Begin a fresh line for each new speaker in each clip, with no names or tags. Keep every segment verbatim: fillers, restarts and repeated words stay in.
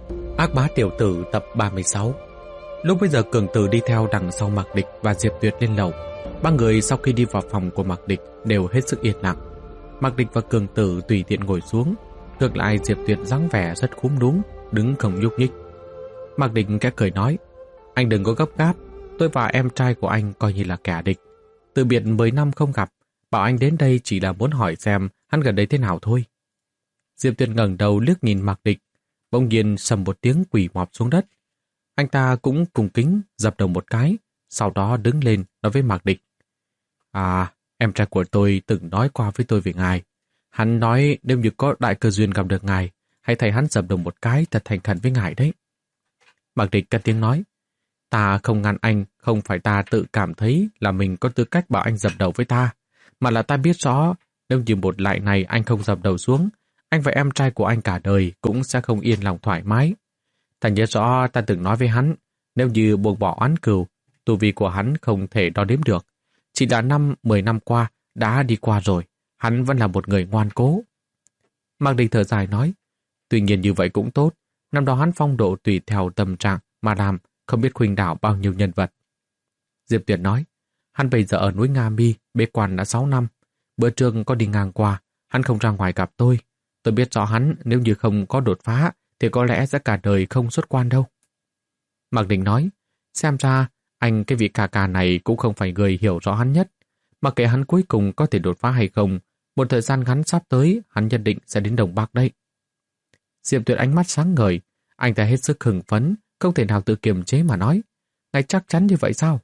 Ác bá tiểu tử tập ba mươi sáu. Lúc bây giờ Cường Tử đi theo đằng sau Mạc Địch và Diệp Tuyệt lên lầu. Ba người sau khi đi vào phòng của Mạc Địch đều hết sức yên lặng. Mạc Địch và Cường Tử tùy tiện ngồi xuống. Ngược lại Diệp Tuyệt dáng vẻ rất cúm núm, đứng không nhúc nhích. Mạc Địch kẽ cười nói: "Anh đừng có gấp gáp, tôi và em trai của anh coi như là kẻ địch. Từ biệt mười năm không gặp, bảo anh đến đây chỉ là muốn hỏi xem hắn gần đây thế nào thôi." Diệp Tuyệt ngẩng đầu liếc nhìn Mạc Địch, bỗng nhiên sầm một tiếng quỳ mọp xuống đất. Anh ta cũng cung kính dập đầu một cái, sau đó đứng lên nói với Mạc Địch: "À, em trai của tôi từng nói qua với tôi về ngài. Hắn nói nếu như có đại cơ duyên gặp được ngài, hãy thầy hắn dập đầu một cái thật thành khẩn với ngài đấy." Mạc Địch cất tiếng nói: "Ta không ngăn anh, không phải ta tự cảm thấy là mình có tư cách bảo anh dập đầu với ta, mà là ta biết rõ nếu như một lại này anh không dập đầu xuống, anh và em trai của anh cả đời cũng sẽ không yên lòng thoải mái. Ta nhớ rõ ta từng nói với hắn, nếu như buông bỏ oán cừu, tu vi của hắn không thể đo đếm được. Chỉ là năm, mười năm qua, đã đi qua rồi, hắn vẫn là một người ngoan cố." Mạc Địch thở dài nói: "Tuy nhiên như vậy cũng tốt, năm đó hắn phong độ tùy theo tâm trạng mà làm, không biết khuynh đảo bao nhiêu nhân vật." Diệp Tuyệt nói: "Hắn bây giờ ở núi Nga Mi, bế quan đã sáu năm. Bữa trưa có đi ngang qua, hắn không ra ngoài gặp tôi. Tôi biết rõ hắn nếu như không có đột phá thì có lẽ sẽ cả đời không xuất quan đâu." Mạc Địch nói: "Xem ra anh cái vị ca ca này cũng không phải người hiểu rõ hắn nhất. Mà kể hắn cuối cùng có thể đột phá hay không, một thời gian ngắn sắp tới hắn nhất định sẽ đến Đông Bắc đấy." Diệp Tuyệt ánh mắt sáng ngời, anh ta hết sức hưng phấn, không thể nào tự kiềm chế mà nói: "Ngài chắc chắn như vậy sao?"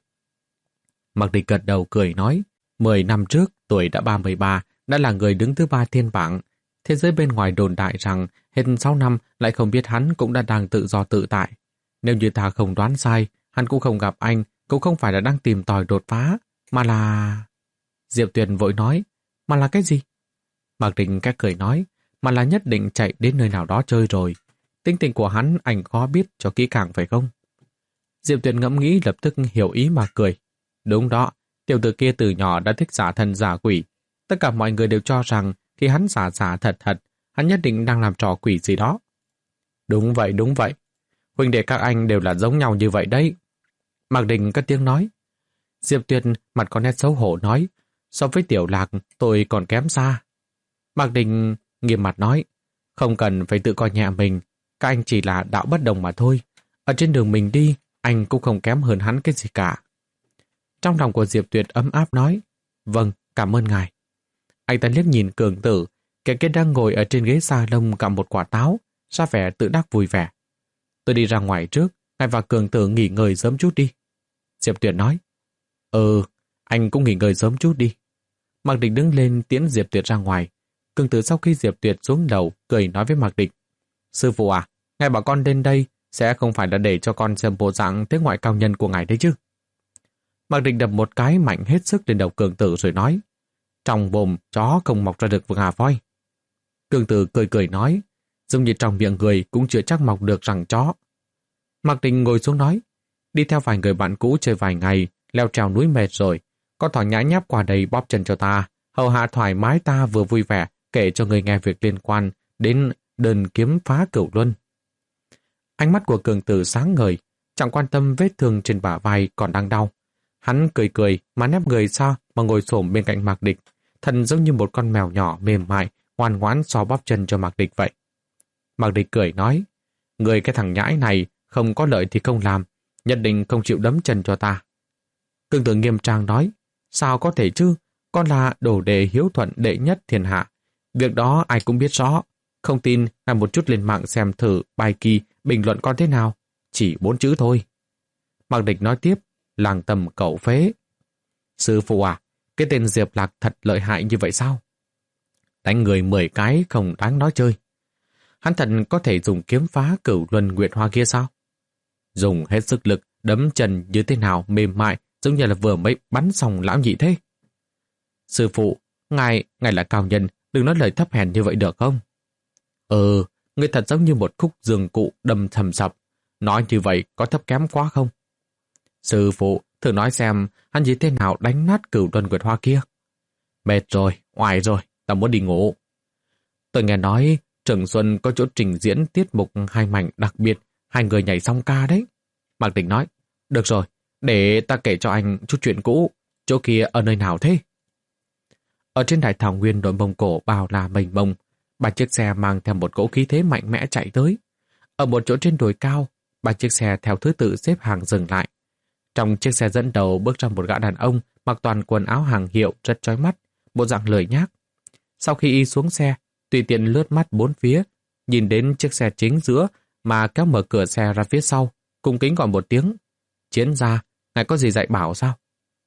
Mạc Địch gật đầu cười nói: Mười năm trước tuổi đã ba mươi ba, đã là người đứng thứ ba thiên bảng. Thế giới bên ngoài đồn đại rằng hết sáu năm lại không biết hắn cũng đã đang tự do tự tại. Nếu như ta không đoán sai, hắn cũng không gặp anh, cũng không phải là đang tìm tòi đột phá, mà là..." Diệp Tuyệt vội nói: "Mà là cái gì?" Mạc Địch cái cười nói: "Mà là nhất định chạy đến nơi nào đó chơi rồi. Tính tình của hắn anh khó biết cho kỹ càng phải không?" Diệp Tuyệt ngẫm nghĩ lập tức hiểu ý mà cười: "Đúng đó, tiểu tử kia từ nhỏ đã thích giả thần giả quỷ. Tất cả mọi người đều cho rằng khi hắn giả giả thật thật, hắn nhất định đang làm trò quỷ gì đó." "Đúng vậy, đúng vậy. Huynh đệ các anh đều là giống nhau như vậy đấy." Mạc Địch cất tiếng nói. Diệp Tuyệt mặt có nét xấu hổ nói: "So với Tiểu Lạc, tôi còn kém xa." Mạc Địch nghiêm mặt nói: "Không cần phải tự coi nhẹ mình, các anh chỉ là đạo bất đồng mà thôi. Ở trên đường mình đi, anh cũng không kém hơn hắn cái gì cả." Trong lòng của Diệp Tuyệt ấm áp nói: "Vâng, cảm ơn ngài." Anh ta liếc nhìn Cường Tử, kẻ kia đang ngồi ở trên ghế sa lông cầm một quả táo, ra vẻ tự đắc vui vẻ. "Tôi đi ra ngoài trước, ngài và Cường Tử nghỉ ngơi sớm chút đi." Diệp Tuyệt nói. "Ừ, anh cũng nghỉ ngơi sớm chút đi." Mạc Địch đứng lên tiễn Diệp Tuyệt ra ngoài. Cường Tử sau khi Diệp Tuyệt xuống lầu, cười nói với Mạc Địch: "Sư phụ à, ngài bảo con đến đây sẽ không phải là để cho con xem bộ dạng thế ngoại cao nhân của ngài đấy chứ?" Mạc Địch đập một cái mạnh hết sức lên đầu Cường Tử rồi nói: "Trong bồm chó không mọc ra được ngà voi." Cường Tử cười cười nói: "Giống như trong miệng người cũng chưa chắc mọc được răng chó." Mạc Địch ngồi xuống nói: "Đi theo vài người bạn cũ chơi vài ngày, leo trèo núi mệt rồi, con thỏ nhã nháp qua đây bóp chân cho ta, hầu hạ thoải mái ta vừa vui vẻ kể cho người nghe việc liên quan đến đơn kiếm phá cửu luân." Ánh mắt của Cường Tử sáng ngời, chẳng quan tâm vết thương trên bả vai còn đang đau. Hắn cười cười mà nép người ra mà ngồi xổm bên cạnh Mạc Địch, thần giống như một con mèo nhỏ mềm mại, ngoan ngoãn so bóp chân cho Mạc Địch vậy. Mạc Địch cười nói: "Người cái thằng nhãi này không có lợi thì không làm, nhất định không chịu đấm chân cho ta." Cường Tử nghiêm trang nói: "Sao có thể chứ, con là đồ đệ hiếu thuận đệ nhất thiên hạ. Việc đó ai cũng biết rõ. Không tin, ngài một chút lên mạng xem thử bài kỳ bình luận con thế nào. Chỉ bốn chữ thôi." Mạc Địch nói tiếp: "Làng tầm cẩu phế." "Sư phụ à, cái tên Diệp Lạc thật lợi hại như vậy sao? Đánh người mười cái không đáng nói chơi. Hắn thật có thể dùng kiếm phá cửu luân nguyệt hoa kia sao? Dùng hết sức lực đấm chân như thế nào mềm mại, giống như là vừa mới bắn xong lão nhị thế." "Sư phụ, ngài, ngài là cao nhân, đừng nói lời thấp hèn như vậy được không?" "Ừ, người thật giống như một khúc giường cụ đâm thầm sập. Nói như vậy có thấp kém quá không?" "Sư phụ, thử nói xem hắn như thế nào đánh nát cửu luân nguyệt hoa kia." "Mệt rồi, oải rồi, ta muốn đi ngủ." "Tôi nghe nói Trường Xuân có chỗ trình diễn tiết mục hai mảnh đặc biệt, hai người nhảy song ca đấy. Mạc Địch nói, được rồi, để ta kể cho anh chút chuyện cũ, chỗ kia ở nơi nào thế? Ở trên đại thảo nguyên đội Mông Cổ bao la mênh mông, ba chiếc xe mang theo một cỗ khí thế mạnh mẽ chạy tới. Ở một chỗ trên đồi cao, ba chiếc xe theo thứ tự xếp hàng dừng lại. Trong chiếc xe dẫn đầu bước ra một gã đàn ông mặc toàn quần áo hàng hiệu rất chói mắt, bộ dạng lười nhác. Sau khi y xuống xe, tùy tiện lướt mắt bốn phía, nhìn đến chiếc xe chính giữa mà kéo mở cửa xe ra phía sau, cung kính gọi một tiếng. Chiến gia, ngài có gì dạy bảo sao?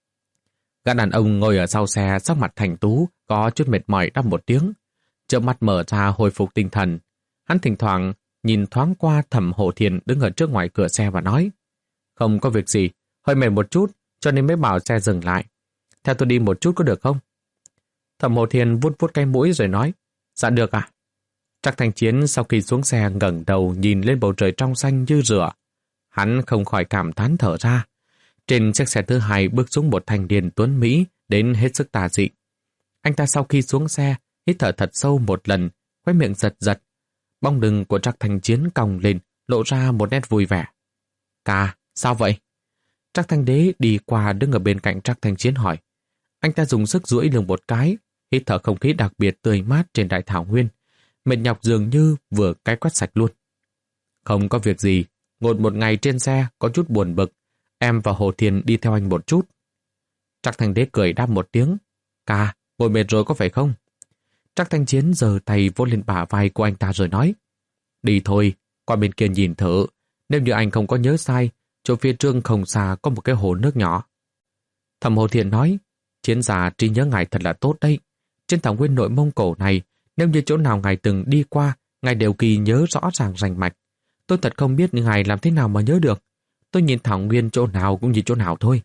Gã đàn ông ngồi ở sau xe, sắc mặt thành tú, có chút mệt mỏi đáp một tiếng. Chớp mắt mở ra hồi phục tinh thần. Hắn thỉnh thoảng nhìn thoáng qua Thẩm Hổ Thiền đứng ở trước ngoài cửa xe và nói, không có việc gì, hơi mệt một chút cho nên mới bảo xe dừng lại. Theo tôi đi một chút có được không? Thẩm Hổ Thiền vuốt vuốt cái mũi rồi nói, dạ được à? Trác Thanh Chiến sau khi xuống xe ngẩng đầu nhìn lên bầu trời trong xanh như rửa. Hắn không khỏi cảm thán thở ra. Trên chiếc xe thứ hai bước xuống một thanh niên tuấn Mỹ đến hết sức tà dị. Anh ta sau khi xuống xe hít thở thật sâu một lần, khóe miệng giật giật. Bóng lưng của Trác Thanh Chiến cong lên, lộ ra một nét vui vẻ. Ca, sao vậy? Trác Thanh Đế đi qua đứng ở bên cạnh Trác Thanh Chiến hỏi. Anh ta dùng sức duỗi lưng một cái, hít thở không khí đặc biệt tươi mát trên đại thảo nguyên. Mệt nhọc dường như vừa cái quét sạch luôn. Không có việc gì, ngồi một ngày trên xe có chút buồn bực. Em và Hồ Thiền đi theo anh một chút. Trác Thanh Đế cười đáp một tiếng. Ca, ngồi mệt rồi có phải không? Trác Thanh Chiến giơ tay vỗ lên bả vai của anh ta rồi nói. Đi thôi, qua bên kia nhìn thử. Nếu như anh không có nhớ sai, chỗ phía trước không xa có một cái hồ nước nhỏ. Thẩm Hồ Thiền nói, Chiến gia trí nhớ ngài thật là tốt đấy. Trên thảo nguyên nội Mông Cổ này, nếu như chỗ nào ngài từng đi qua, ngài đều kỳ nhớ rõ ràng rành mạch. Tôi thật không biết ngài làm thế nào mà nhớ được. Tôi nhìn thảo nguyên chỗ nào cũng như chỗ nào thôi.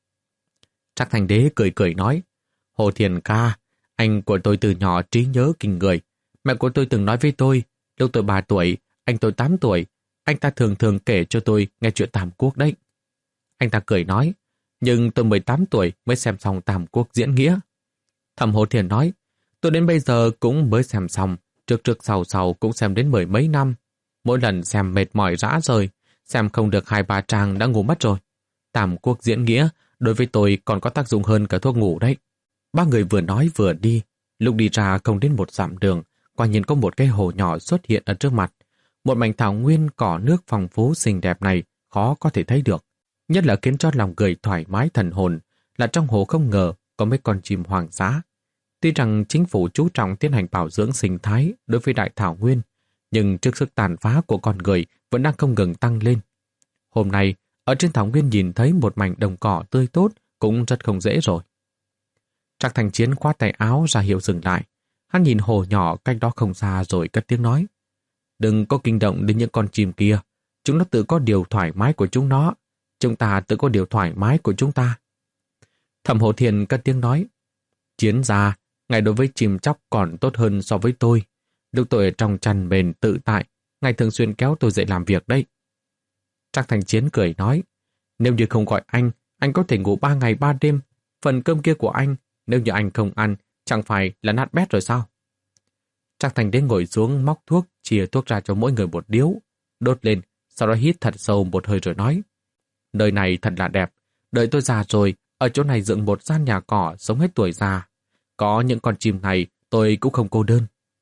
Trác Thanh Đế cười cười nói, Hồ Thiền ca, anh của tôi từ nhỏ trí nhớ kinh người. Mẹ của tôi từng nói với tôi, lúc tôi ba tuổi, anh tôi tám tuổi, anh ta thường thường kể cho tôi nghe chuyện Tam Quốc đấy. Anh ta cười nói, nhưng tôi mười tám tuổi mới xem xong Tam Quốc diễn nghĩa. Thẩm Hồ Thiền nói, tôi đến bây giờ cũng mới xem xong, trước trước sau sau cũng xem đến mười mấy năm. Mỗi lần xem mệt mỏi rã rời, xem không được hai ba trang đã ngủ mất rồi. Tam Quốc diễn nghĩa đối với tôi còn có tác dụng hơn cả thuốc ngủ đấy. Ba người vừa nói vừa đi, lúc đi ra không đến một dặm đường, quả nhiên có một cái hồ nhỏ xuất hiện ở trước mặt. Một mảnh thảo nguyên cỏ nước phong phú xinh đẹp này khó có thể thấy được. Nhất là khiến cho lòng người thoải mái thần hồn, là trong hồ không ngờ có mấy con chim hoàng dã. Tuy rằng chính phủ chú trọng tiến hành bảo dưỡng sinh thái đối với đại thảo nguyên, nhưng trước sức tàn phá của con người vẫn đang không ngừng tăng lên. Hôm nay, ở trên thảo nguyên nhìn thấy một mảnh đồng cỏ tươi tốt cũng rất không dễ rồi. Trác Thanh Chiến khoát tay áo ra hiệu dừng lại. Hắn nhìn hồ nhỏ cách đó không xa rồi cất tiếng nói. Đừng có kinh động đến những con chim kia. Chúng nó tự có điều thoải mái của chúng nó. Chúng ta tự có điều thoải mái của chúng ta. Thẩm Hổ Thiền cất tiếng nói. Chiến gia, ngài đối với chim chóc còn tốt hơn so với tôi. Lúc tôi ở trong chăn bền tự tại, ngài thường xuyên kéo tôi dậy làm việc đấy. Trác Thanh Chiến cười nói. Nếu như không gọi anh, anh có thể ngủ ba ngày ba đêm. Phần cơm kia của anh, nếu như anh không ăn, chẳng phải là nát bét rồi sao? Trác Thanh Đế ngồi xuống móc thuốc, chia thuốc ra cho mỗi người một điếu, đốt lên, sau đó hít thật sâu một hơi rồi nói. Nơi này thật là đẹp, đợi tôi già rồi, ở chỗ này dựng một gian nhà cỏ sống hết tuổi già. Có những con chim này, tôi cũng không cô đơn.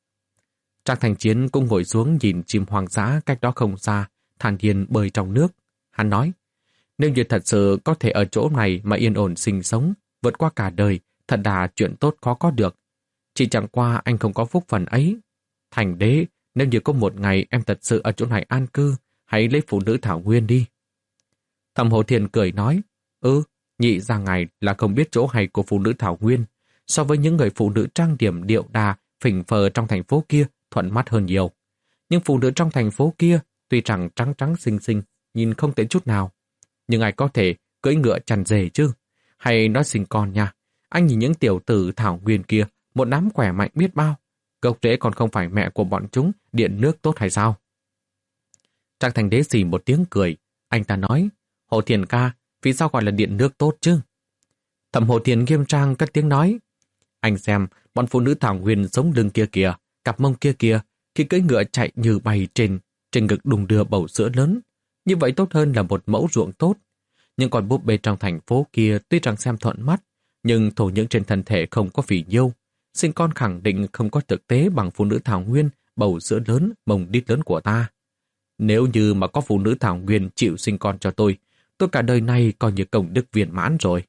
Trác Thanh Chiến cũng ngồi xuống nhìn chim hoang dã cách đó không xa, thản nhiên bơi trong nước. Hắn nói, nếu như thật sự có thể ở chỗ này mà yên ổn sinh sống, vượt qua cả đời, thật là chuyện tốt khó có được. Chỉ chẳng qua anh không có phúc phần ấy. Thành Đế, nếu như có một ngày em thật sự ở chỗ này an cư, hãy lấy phụ nữ thảo nguyên đi. Thẩm Hổ Thiền cười nói, ừ, nhị ra ngài là không biết chỗ hay của phụ nữ thảo nguyên. So với những người phụ nữ trang điểm điệu đà, phỉnh phờ trong thành phố kia, thuận mắt hơn nhiều. Nhưng phụ nữ trong thành phố kia, tuy rằng trắng trắng xinh xinh, nhìn không tệ chút nào. Nhưng ai có thể cưỡi ngựa chằn dề chứ? Hay nói sinh con nha. Anh nhìn những tiểu tử thảo nguyên kia, một đám khỏe mạnh biết bao. Gốc rễ còn không phải mẹ của bọn chúng, điện nước tốt hay sao? Trác Thanh Đế xì một tiếng cười. Anh ta nói, Hồ Thiền ca, vì sao gọi là điện nước tốt chứ? Thẩm Hồ Thiền nghiêm trang cất tiếng nói, anh xem, bọn phụ nữ thảo nguyên sống lưng kia kìa, cặp mông kia kìa, Khi cưỡi ngựa chạy như bay trên, trên ngực đùng đưa bầu sữa lớn, như vậy tốt hơn là một mẫu ruộng tốt. Nhưng con búp bê trong thành phố kia tuy rằng xem thuận mắt, nhưng thổ nhưỡng trên thân thể không có phì nhiêu. Sinh con khẳng định không có thực tế bằng phụ nữ thảo nguyên, bầu sữa lớn, mông đít lớn của ta. Nếu như mà có phụ nữ thảo nguyên chịu sinh con cho tôi, tôi cả đời này coi như công đức viên mãn rồi.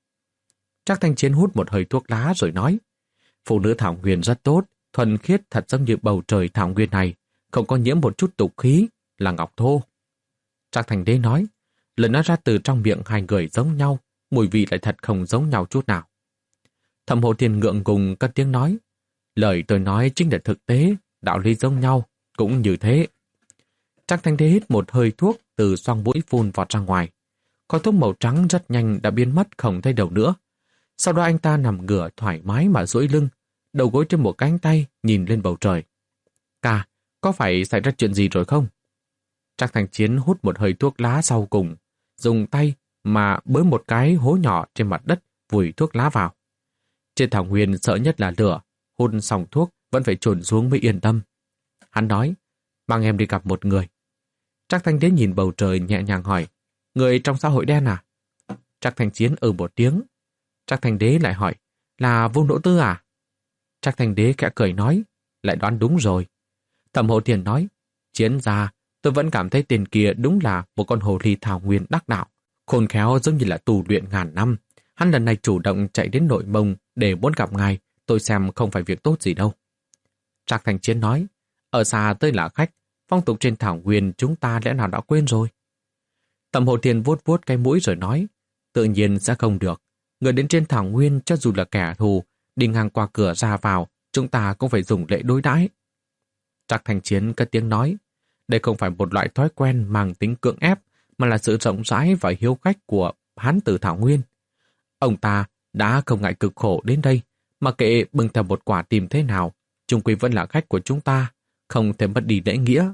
Trác Thanh Chiến hút một hơi thuốc lá rồi nói, phụ nữ thảo nguyên rất tốt, thuần khiết thật giống như bầu trời thảo nguyên này, không có nhiễm một chút tục khí, là ngọc thô. Trác Thành Đế nói, lời nói ra từ trong miệng hai người giống nhau, mùi vị lại thật không giống nhau chút nào. Thẩm Hồ Thiên ngượng ngùng cất tiếng nói, lời tôi nói chính là thực tế, đạo lý giống nhau, cũng như thế. Trác Thanh Đế hít một hơi thuốc từ xoang mũi phun vọt ra ngoài. Khói thuốc màu trắng rất nhanh đã biến mất không thấy đâu nữa. Sau đó anh ta nằm ngửa thoải mái mà duỗi lưng, đầu gối trên một cánh tay nhìn lên bầu trời. Ca, có phải xảy ra chuyện gì rồi không? Trác Thành Chiến hút một hơi thuốc lá sau cùng, dùng tay mà bới một cái hố nhỏ trên mặt đất vùi thuốc lá vào. Trên thảo nguyên sợ nhất là lửa, hút xong thuốc vẫn phải chôn xuống mới yên tâm. Hắn nói, mang em đi gặp một người. Trác Thanh Đế nhìn bầu trời nhẹ nhàng hỏi, người trong xã hội đen à? Trác Thành Chiến ừ một tiếng. Trác Thanh Đế lại hỏi, là Vương Đỗ Tư à? Trác Thanh Đế khẽ cười nói, lại đoán đúng rồi. Thẩm Hồ Thiền nói, Chiến gia, tôi vẫn cảm thấy tên kia đúng là một con hồ ly thảo nguyên đắc đạo, khôn khéo giống như là tù luyện ngàn năm. Hắn lần này chủ động chạy đến Nội Mông để muốn gặp ngài, tôi xem không phải việc tốt gì đâu. Trác Thành Chiến nói, ở xa tới là khách, phong tục trên thảo nguyên chúng ta lẽ nào đã quên rồi. Thẩm Hồ Thiền vuốt vuốt cái mũi rồi nói, tự nhiên sẽ không được. Người đến trên thảo nguyên cho dù là kẻ thù, đi ngang qua cửa ra vào, chúng ta cũng phải dùng lễ đối đãi. Trác Thành Chiến cất tiếng nói, đây không phải một loại thói quen mang tính cưỡng ép, mà là sự rộng rãi và hiếu khách của Hán tử thảo nguyên. Ông ta đã không ngại cực khổ đến đây, mà kệ bưng theo một quả tìm thế nào, chung quy vẫn là khách của chúng ta, không thể mất đi lễ nghĩa.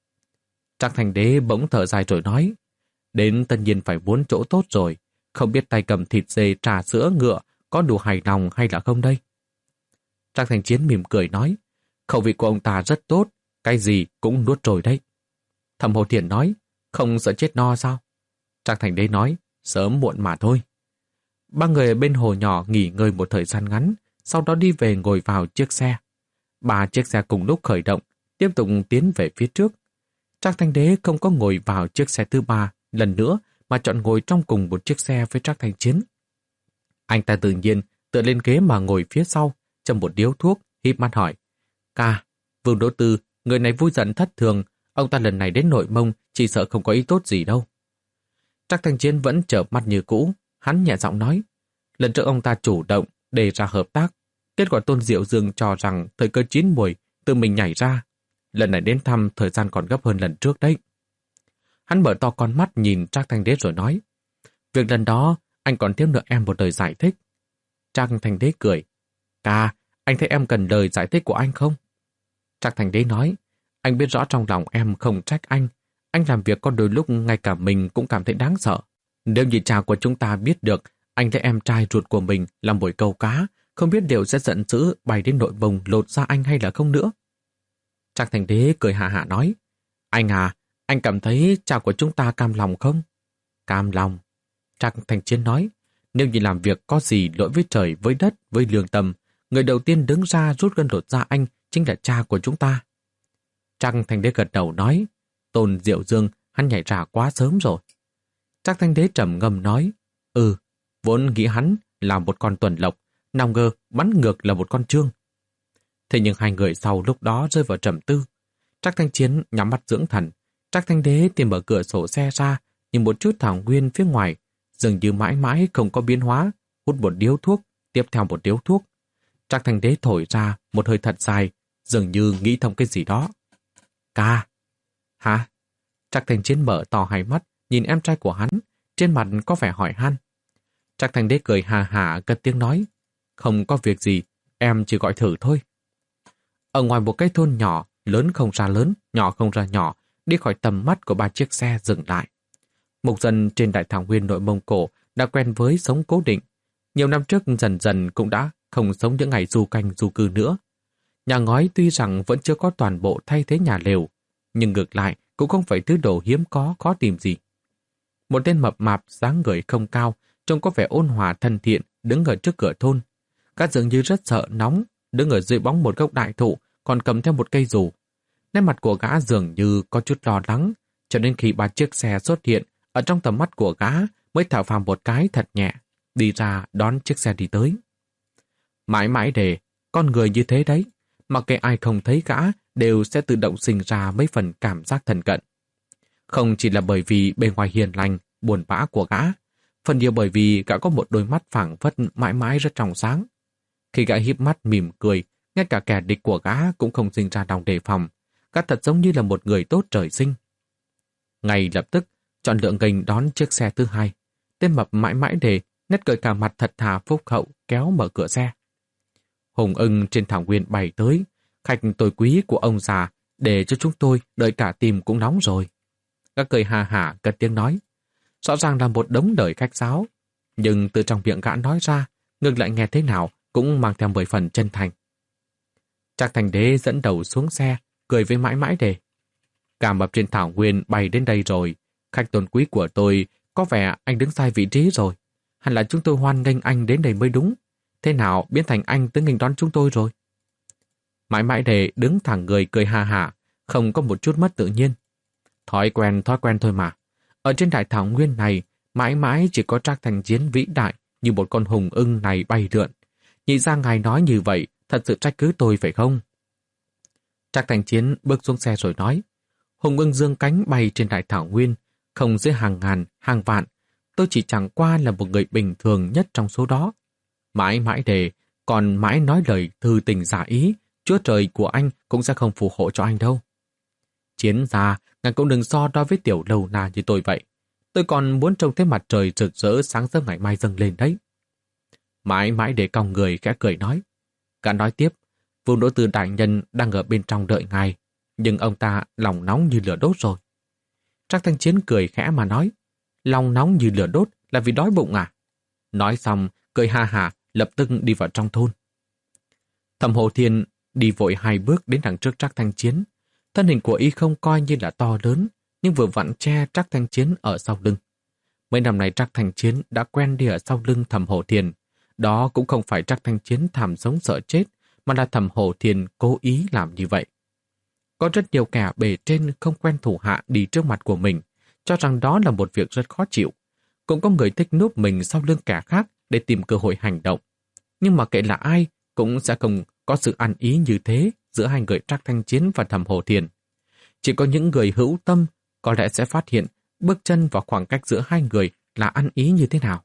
Trác Thành Đế bỗng thở dài rồi nói, đến tất nhiên phải muốn chỗ tốt rồi, không biết tay cầm thịt dê trà sữa ngựa có đủ hài lòng hay là không đây? Trác Thành Chiến mỉm cười nói, khẩu vị của ông ta rất tốt, cái gì cũng nuốt rồi đấy. Thẩm Hồ Thiền nói, không sợ chết no sao? Trác Thành Đế nói, sớm muộn mà thôi. Ba người ở bên hồ nhỏ nghỉ ngơi một thời gian ngắn, sau đó đi về ngồi vào chiếc xe. Ba chiếc xe cùng lúc khởi động, tiếp tục tiến về phía trước. Trác Thanh Đế không có ngồi vào chiếc xe thứ ba lần nữa, mà chọn ngồi trong cùng một chiếc xe với Trác Thanh Chiến. Anh ta tự nhiên tựa lên ghế mà ngồi phía sau, châm một điếu thuốc, híp mắt hỏi, ca, Vương Đỗ Tư, người này vui giận thất thường, ông ta lần này đến Nội Mông chỉ sợ không có ý tốt gì đâu. Trác Thanh Chiến vẫn chợp mắt như cũ, hắn nhẹ giọng nói, lần trước ông ta chủ động đề ra hợp tác, kết quả Tôn Diệu Dương cho rằng thời cơ chín muồi tự mình nhảy ra, lần này đến thăm thời gian còn gấp hơn lần trước đấy. Hắn mở to con mắt nhìn Trác Thanh Đế rồi nói, việc lần đó anh còn thiếu nợ em một lời giải thích. Trác Thanh Đế cười, ca, anh thấy em cần lời giải thích của anh không? Trác Thanh Đế nói, anh biết rõ trong lòng em không trách anh, anh làm việc có đôi lúc ngay cả mình cũng cảm thấy đáng sợ. Nếu như cha của chúng ta biết được anh thấy em trai ruột của mình làm mồi câu cá, không biết điều sẽ giận dữ bay đến Nội Mông lột ra anh hay là không nữa. Trác Thanh Đế cười hạ hạ nói, anh à, anh cảm thấy cha của chúng ta cam lòng không? Cam lòng. Trác Thanh Chiến nói, nếu như làm việc có gì lỗi với trời, với đất, với lương tâm, người đầu tiên đứng ra rút gân lột da anh chính là cha của chúng ta. Trác Thanh Đế gật đầu nói, Tôn Diệu Dương, hắn nhảy ra quá sớm rồi. Trác Thanh Đế trầm ngâm nói, ừ, vốn nghĩ hắn là một con tuần lộc, nào ngờ bắn ngược là một con trương. Thế nhưng hai người sau lúc đó rơi vào trầm tư. Trác Thanh Chiến nhắm mắt dưỡng thần, Trác Thanh Đế tìm mở cửa sổ xe ra, nhìn một chút thảo nguyên phía ngoài, dường như mãi mãi không có biến hóa, hút một điếu thuốc, tiếp theo một điếu thuốc. Trác Thanh Đế thổi ra một hơi thật dài, dường như nghĩ thông cái gì đó. Ca. Hả? Trác Thanh Chiến mở to hai mắt, nhìn em trai của hắn, trên mặt có vẻ hỏi han. Trác Thanh Đế cười hà hà cất tiếng nói, không có việc gì, em chỉ gọi thử thôi. Ở ngoài một cái thôn nhỏ, lớn không ra lớn, nhỏ không ra nhỏ, đi khỏi tầm mắt của ba chiếc xe dừng lại. Mục dân trên đại thảo nguyên Nội Mông Cổ đã quen với sống cố định. Nhiều năm trước dần dần cũng đã không sống những ngày du canh du cư nữa. Nhà ngói tuy rằng vẫn chưa có toàn bộ thay thế nhà lều, nhưng ngược lại cũng không phải thứ đồ hiếm có khó tìm gì. Một tên mập mạp dáng người không cao, trông có vẻ ôn hòa thân thiện, đứng ở trước cửa thôn. Gã dường như rất sợ nóng, đứng ở dưới bóng một gốc đại thụ, còn cầm theo một cây dù. Nét mặt của gã dường như có chút lo lắng, cho nên khi ba chiếc xe xuất hiện, ở trong tầm mắt của gã mới thở phào một cái thật nhẹ, đi ra đón chiếc xe đi tới. Mãi mãi để, con người như thế đấy, mặc kệ ai không thấy gã đều sẽ tự động sinh ra mấy phần cảm giác thân cận. Không chỉ là bởi vì bề ngoài hiền lành, buồn bã của gã, phần nhiều bởi vì gã có một đôi mắt phảng phất mãi mãi rất trong sáng. Khi gã híp mắt mỉm cười, ngay cả kẻ địch của gã cũng không sinh ra lòng đề phòng, gã thật giống như là một người tốt trời sinh. Ngay lập tức, chọn lượng gành đón chiếc xe thứ hai. Tên mập mãi mãi để, nét cười cả mặt thật thà phúc hậu kéo mở cửa xe. Hùng ưng trên thảo nguyên bày tới, khách tôi quý của ông già, để cho chúng tôi đợi cả tim cũng nóng rồi. Gã cười hà hả cất tiếng nói. Rõ ràng là một đống lời khách sáo, nhưng từ trong miệng gã nói ra, ngược lại nghe thế nào cũng mang theo mười phần chân thành. Trác Thành Đế dẫn đầu xuống xe, cười với mãi mãi đề. Cả mập trên thảo nguyên bay đến đây rồi, khách tôn quý của tôi, có vẻ anh đứng sai vị trí rồi. Hẳn là chúng tôi hoan nghênh anh đến đây mới đúng. Thế nào biến thành anh tới nghênh đón chúng tôi rồi? Mãi mãi đề đứng thẳng người cười ha hả, không có một chút mất tự nhiên. Thói quen, thói quen thôi mà. Ở trên đại thảo nguyên này, mãi mãi chỉ có Trác Thành Chiến vĩ đại như một con hùng ưng này bay lượn. Nhị ra ngài nói như vậy, thật sự trách cứ tôi phải không? Trác Thành Chiến bước xuống xe rồi nói. Hùng ưng dương cánh bay trên đại thảo nguyên, không dưới hàng ngàn, hàng vạn. Tôi chỉ chẳng qua là một người bình thường nhất trong số đó. Mãi mãi đề, còn mãi nói lời thư tình giả ý, Chúa trời của anh cũng sẽ không phù hộ cho anh đâu. Chiến gia, ngài cũng đừng so đo với tiểu lâu na như tôi vậy. Tôi còn muốn trông thấy mặt trời rực rỡ sáng sớm ngày mai dâng lên đấy. Mãi mãi để còng người khẽ cười nói. Gã nói tiếp, Vương Đỗ Tư đại nhân đang ở bên trong đợi ngài, nhưng ông ta lòng nóng như lửa đốt rồi. Trác Thanh Chiến cười khẽ mà nói, lòng nóng như lửa đốt là vì đói bụng à? Nói xong, cười ha hả, lập tức đi vào trong thôn. Thẩm Hồ Thiên đi vội hai bước đến đằng trước Trác Thanh Chiến. Thân hình của y không coi như là to lớn, nhưng vừa vặn che Trác Thanh Chiến ở sau lưng. Mấy năm nay Trác Thanh Chiến đã quen đi ở sau lưng Thẩm Hồ Thiên. Đó cũng không phải Trác Thanh Chiến thảm sống sợ chết, mà là Thẩm Hồ Thiên cố ý làm như vậy. Có rất nhiều kẻ bề trên không quen thủ hạ đi trước mặt của mình, cho rằng đó là một việc rất khó chịu. Cũng có người thích núp mình sau lưng kẻ khác để tìm cơ hội hành động. Nhưng mà kệ là ai, cũng sẽ không có sự ăn ý như thế giữa hai người Trác Thanh Chiến và Thẩm Hồ Thiên. Chỉ có những người hữu tâm có lẽ sẽ phát hiện bước chân vào khoảng cách giữa hai người là ăn ý như thế nào.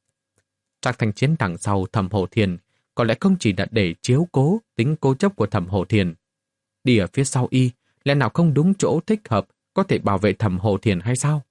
Trác Thanh Chiến đằng sau Thẩm Hồ Thiên có lẽ không chỉ là để chiếu cố tính cố chấp của Thẩm Hồ Thiên. Đi ở phía sau y, lẽ nào không đúng chỗ thích hợp có thể bảo vệ Thẩm Hồ Thiên hay sao?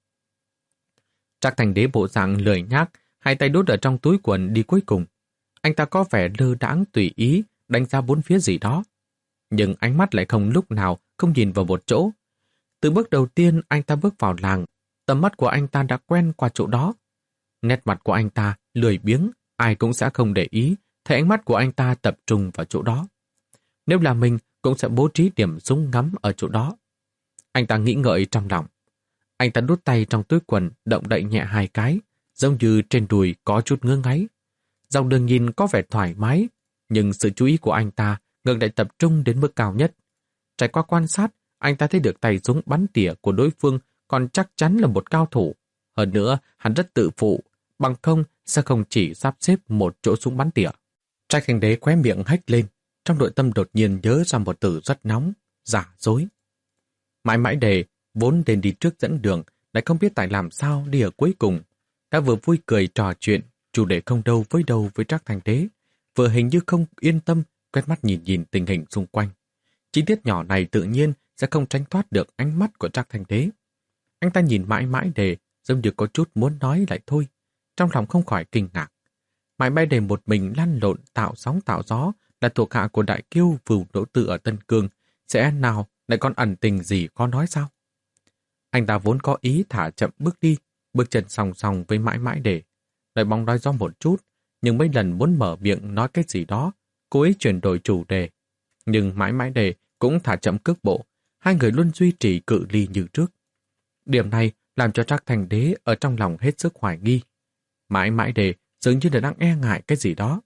Trác Thành Đế bộ dạng lười nhác, hai tay đút ở trong túi quần đi cuối cùng. Anh ta có vẻ lơ đãng tùy ý, đánh giá bốn phía gì đó. Nhưng ánh mắt lại không lúc nào không nhìn vào một chỗ. Từ bước đầu tiên anh ta bước vào làng, tầm mắt của anh ta đã quen qua chỗ đó. Nét mặt của anh ta lười biếng, ai cũng sẽ không để ý, thấy ánh mắt của anh ta tập trung vào chỗ đó. Nếu là mình, cũng sẽ bố trí điểm súng ngắm ở chỗ đó. Anh ta nghĩ ngợi trong lòng. Anh ta đút tay trong túi quần, động đậy nhẹ hai cái, giống như trên đùi có chút ngứa ngáy. Dòng đường nhìn có vẻ thoải mái, nhưng sự chú ý của anh ta ngược lại tập trung đến mức cao nhất. Trải qua quan sát, anh ta thấy được tay súng bắn tỉa của đối phương còn chắc chắn là một cao thủ. Hơn nữa, hắn rất tự phụ, bằng không sẽ không chỉ sắp xếp một chỗ súng bắn tỉa. Trác Thành Đế khóe miệng hách lên, trong nội tâm đột nhiên nhớ ra một từ rất nóng, giả dối. Mãi mãi đề, vốn nên đi trước dẫn đường, lại không biết tại làm sao đi ở cuối cùng. Đã vừa vui cười trò chuyện, chủ đề không đâu với đâu với Trác Thành Đế, vừa hình như không yên tâm, quét mắt nhìn nhìn tình hình xung quanh. Chi tiết nhỏ này tự nhiên sẽ không tránh thoát được ánh mắt của Trác Thành Đế. Anh ta nhìn mãi mãi đề, giống như có chút muốn nói lại thôi, trong lòng không khỏi kinh ngạc. Mãi mãi đề một mình lăn lộn tạo sóng tạo gió, là thuộc hạ của đại kiêu Vưu Đỗ Tư ở Tân Cương, sẽ nào lại còn ẩn tình gì khó nói sao? Anh ta vốn có ý thả chậm bước đi, bước chân song song với mãi mãi đề, lại bóng nói gió một chút, nhưng mấy lần muốn mở miệng nói cái gì đó, cố ý chuyển đổi chủ đề. Nhưng mãi mãi đề cũng thả chậm cước bộ, hai người luôn duy trì cự ly như trước. Điểm này làm cho Trác Thành Đế ở trong lòng hết sức hoài nghi. Mãi mãi đề dường như là đang e ngại cái gì đó.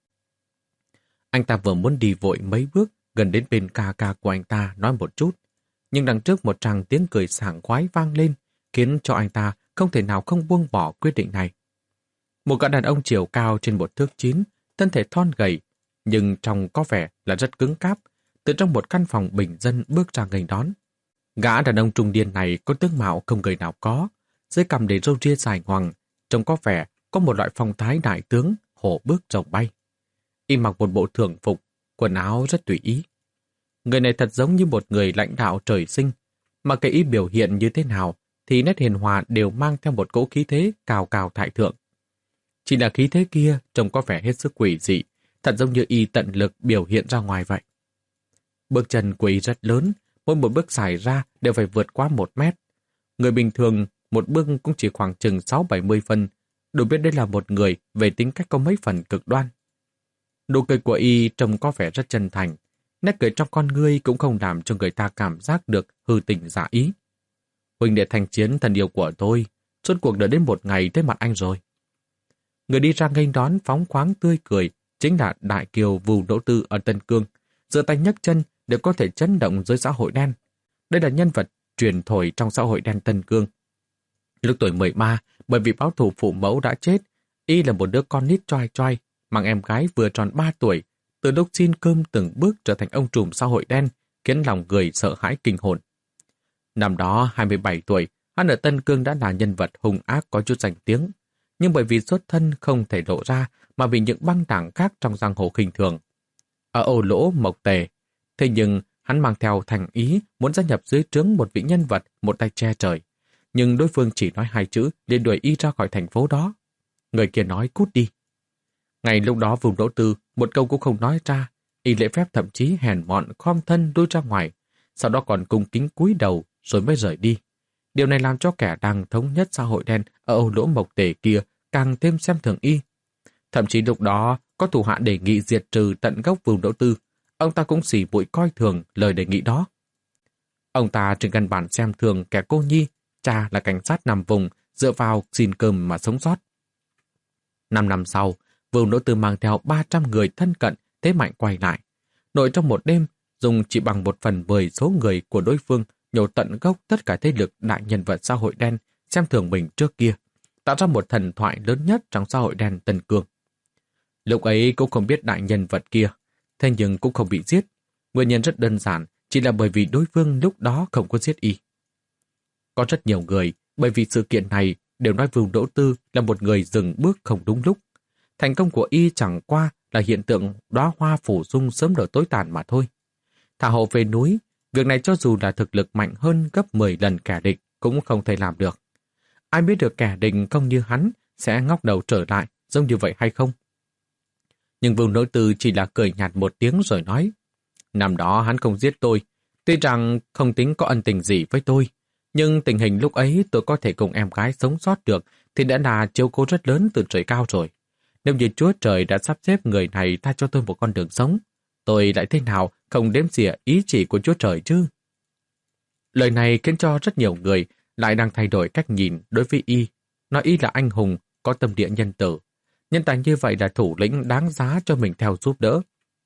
Anh ta vừa muốn đi vội mấy bước gần đến bên ca ca của anh ta nói một chút, nhưng đằng trước một tràng tiếng cười sảng khoái vang lên, khiến cho anh ta không thể nào không buông bỏ quyết định này. Một gã đàn ông chiều cao trên một thước chín, thân thể thon gầy, nhưng trông có vẻ là rất cứng cáp, từ trong một căn phòng bình dân bước ra nghênh đón. Gã đàn ông trung niên này có tướng mạo không người nào có, dưới cằm để râu ria dài ngoằng, trông có vẻ có một loại phong thái đại tướng, hổ bước rồng bay. Y mặc một bộ thường phục, quần áo rất tùy ý. Người này thật giống như một người lãnh đạo trời sinh, mà cái ý biểu hiện như thế nào thì nét hiền hòa đều mang theo một cỗ khí thế cao cao tại thượng. Chỉ là khí thế kia trông có vẻ hết sức quỷ dị, thật giống như y tận lực biểu hiện ra ngoài vậy. Bước chân của y rất lớn, mỗi một bước xài ra đều phải vượt qua một mét. Người bình thường một bước cũng chỉ khoảng chừng sáu bảy mươi phân, đủ biết đây là một người về tính cách có mấy phần cực đoan. Nụ cười của y trông có vẻ rất chân thành, nét cười trong con ngươi cũng không làm cho người ta cảm giác được hư tình giả ý. Huynh đệ Thành Chiến thần yêu của tôi, suốt cuộc đợi đến một ngày tới mặt anh rồi. Người đi ra nghênh đón phóng khoáng tươi cười chính là đại kiều Vưu Đỗ Tư ở Tân Cương, giơ tay nhấc chân đều có thể chấn động dưới xã hội đen. Đây là nhân vật truyền thổi trong xã hội đen Tân Cương. Lúc tuổi mười ba, bởi vì báo thù phụ mẫu đã chết, y là một đứa con nít choai choai, mang em gái vừa tròn ba tuổi, từ lúc xin cơm từng bước trở thành ông trùm xã hội đen, khiến lòng người sợ hãi kinh hồn. Năm đó, hai mươi bảy tuổi, hắn ở Tân Cương đã là nhân vật hung ác có chút danh tiếng, nhưng bởi vì xuất thân không thể lộ ra mà vì những băng đảng khác trong giang hồ khinh thường. Ở Âu Lỗ Mộc Tề, thế nhưng hắn mang theo thành ý muốn gia nhập dưới trướng một vị nhân vật một tay che trời, nhưng đối phương chỉ nói hai chữ liền đuổi y ra khỏi thành phố đó. Người kia nói cút đi. Ngày lúc đó Vùng Đỗ Tư một câu cũng không nói ra, y lễ phép thậm chí hèn mọn khom thân lui ra ngoài, sau đó còn cung kính cúi đầu rồi mới rời đi. Điều này làm cho kẻ đang thống nhất xã hội đen ở Âu Lỗ Mộc Tề kia càng thêm xem thường y. Thậm chí lúc đó có thủ hạ đề nghị diệt trừ tận gốc Vùng Đỗ Tư, ông ta cũng xỉ bụi coi thường lời đề nghị đó. Ông ta trên căn bản xem thường kẻ cô nhi, cha là cảnh sát nằm vùng, dựa vào xin cơm mà sống sót. Năm năm sau, Vùng Đỗ Tư mang theo ba trăm người thân cận thế mạnh quay lại. Nội trong một đêm, dùng chỉ bằng một phần mười số người của đối phương nhổ tận gốc tất cả thế lực đại nhân vật xã hội đen xem thường mình trước kia, tạo ra một thần thoại lớn nhất trong xã hội đen Tân Cương. Lúc ấy cũng không biết đại nhân vật kia, thế nhưng cũng không bị giết. Nguyên nhân rất đơn giản, chỉ là bởi vì đối phương lúc đó không có giết y. Có rất nhiều người, bởi vì sự kiện này, đều nói Vùng Đỗ Tư là một người dừng bước không đúng lúc. Thành công của y chẳng qua là hiện tượng đóa hoa phủ dung sớm nở tối tàn mà thôi. Thả hộ về núi, việc này cho dù là thực lực mạnh hơn gấp mười lần kẻ địch cũng không thể làm được. Ai biết được kẻ địch không như hắn sẽ ngóc đầu trở lại giống như vậy hay không? Nhưng Vùng Đỗ Tư chỉ là cười nhạt một tiếng rồi nói, năm đó hắn không giết tôi, tuy rằng không tính có ân tình gì với tôi, nhưng tình hình lúc ấy tôi có thể cùng em gái sống sót được thì đã là chiếu cố rất lớn từ trời cao rồi. Nếu như Chúa Trời đã sắp xếp người này tha cho tôi một con đường sống, tôi lại thế nào không đếm xỉa ý chỉ của Chúa Trời chứ? Lời này khiến cho rất nhiều người lại đang thay đổi cách nhìn đối với y, nói y là anh hùng, có tâm địa nhân tử. Nhân tài như vậy là thủ lĩnh đáng giá cho mình theo giúp đỡ.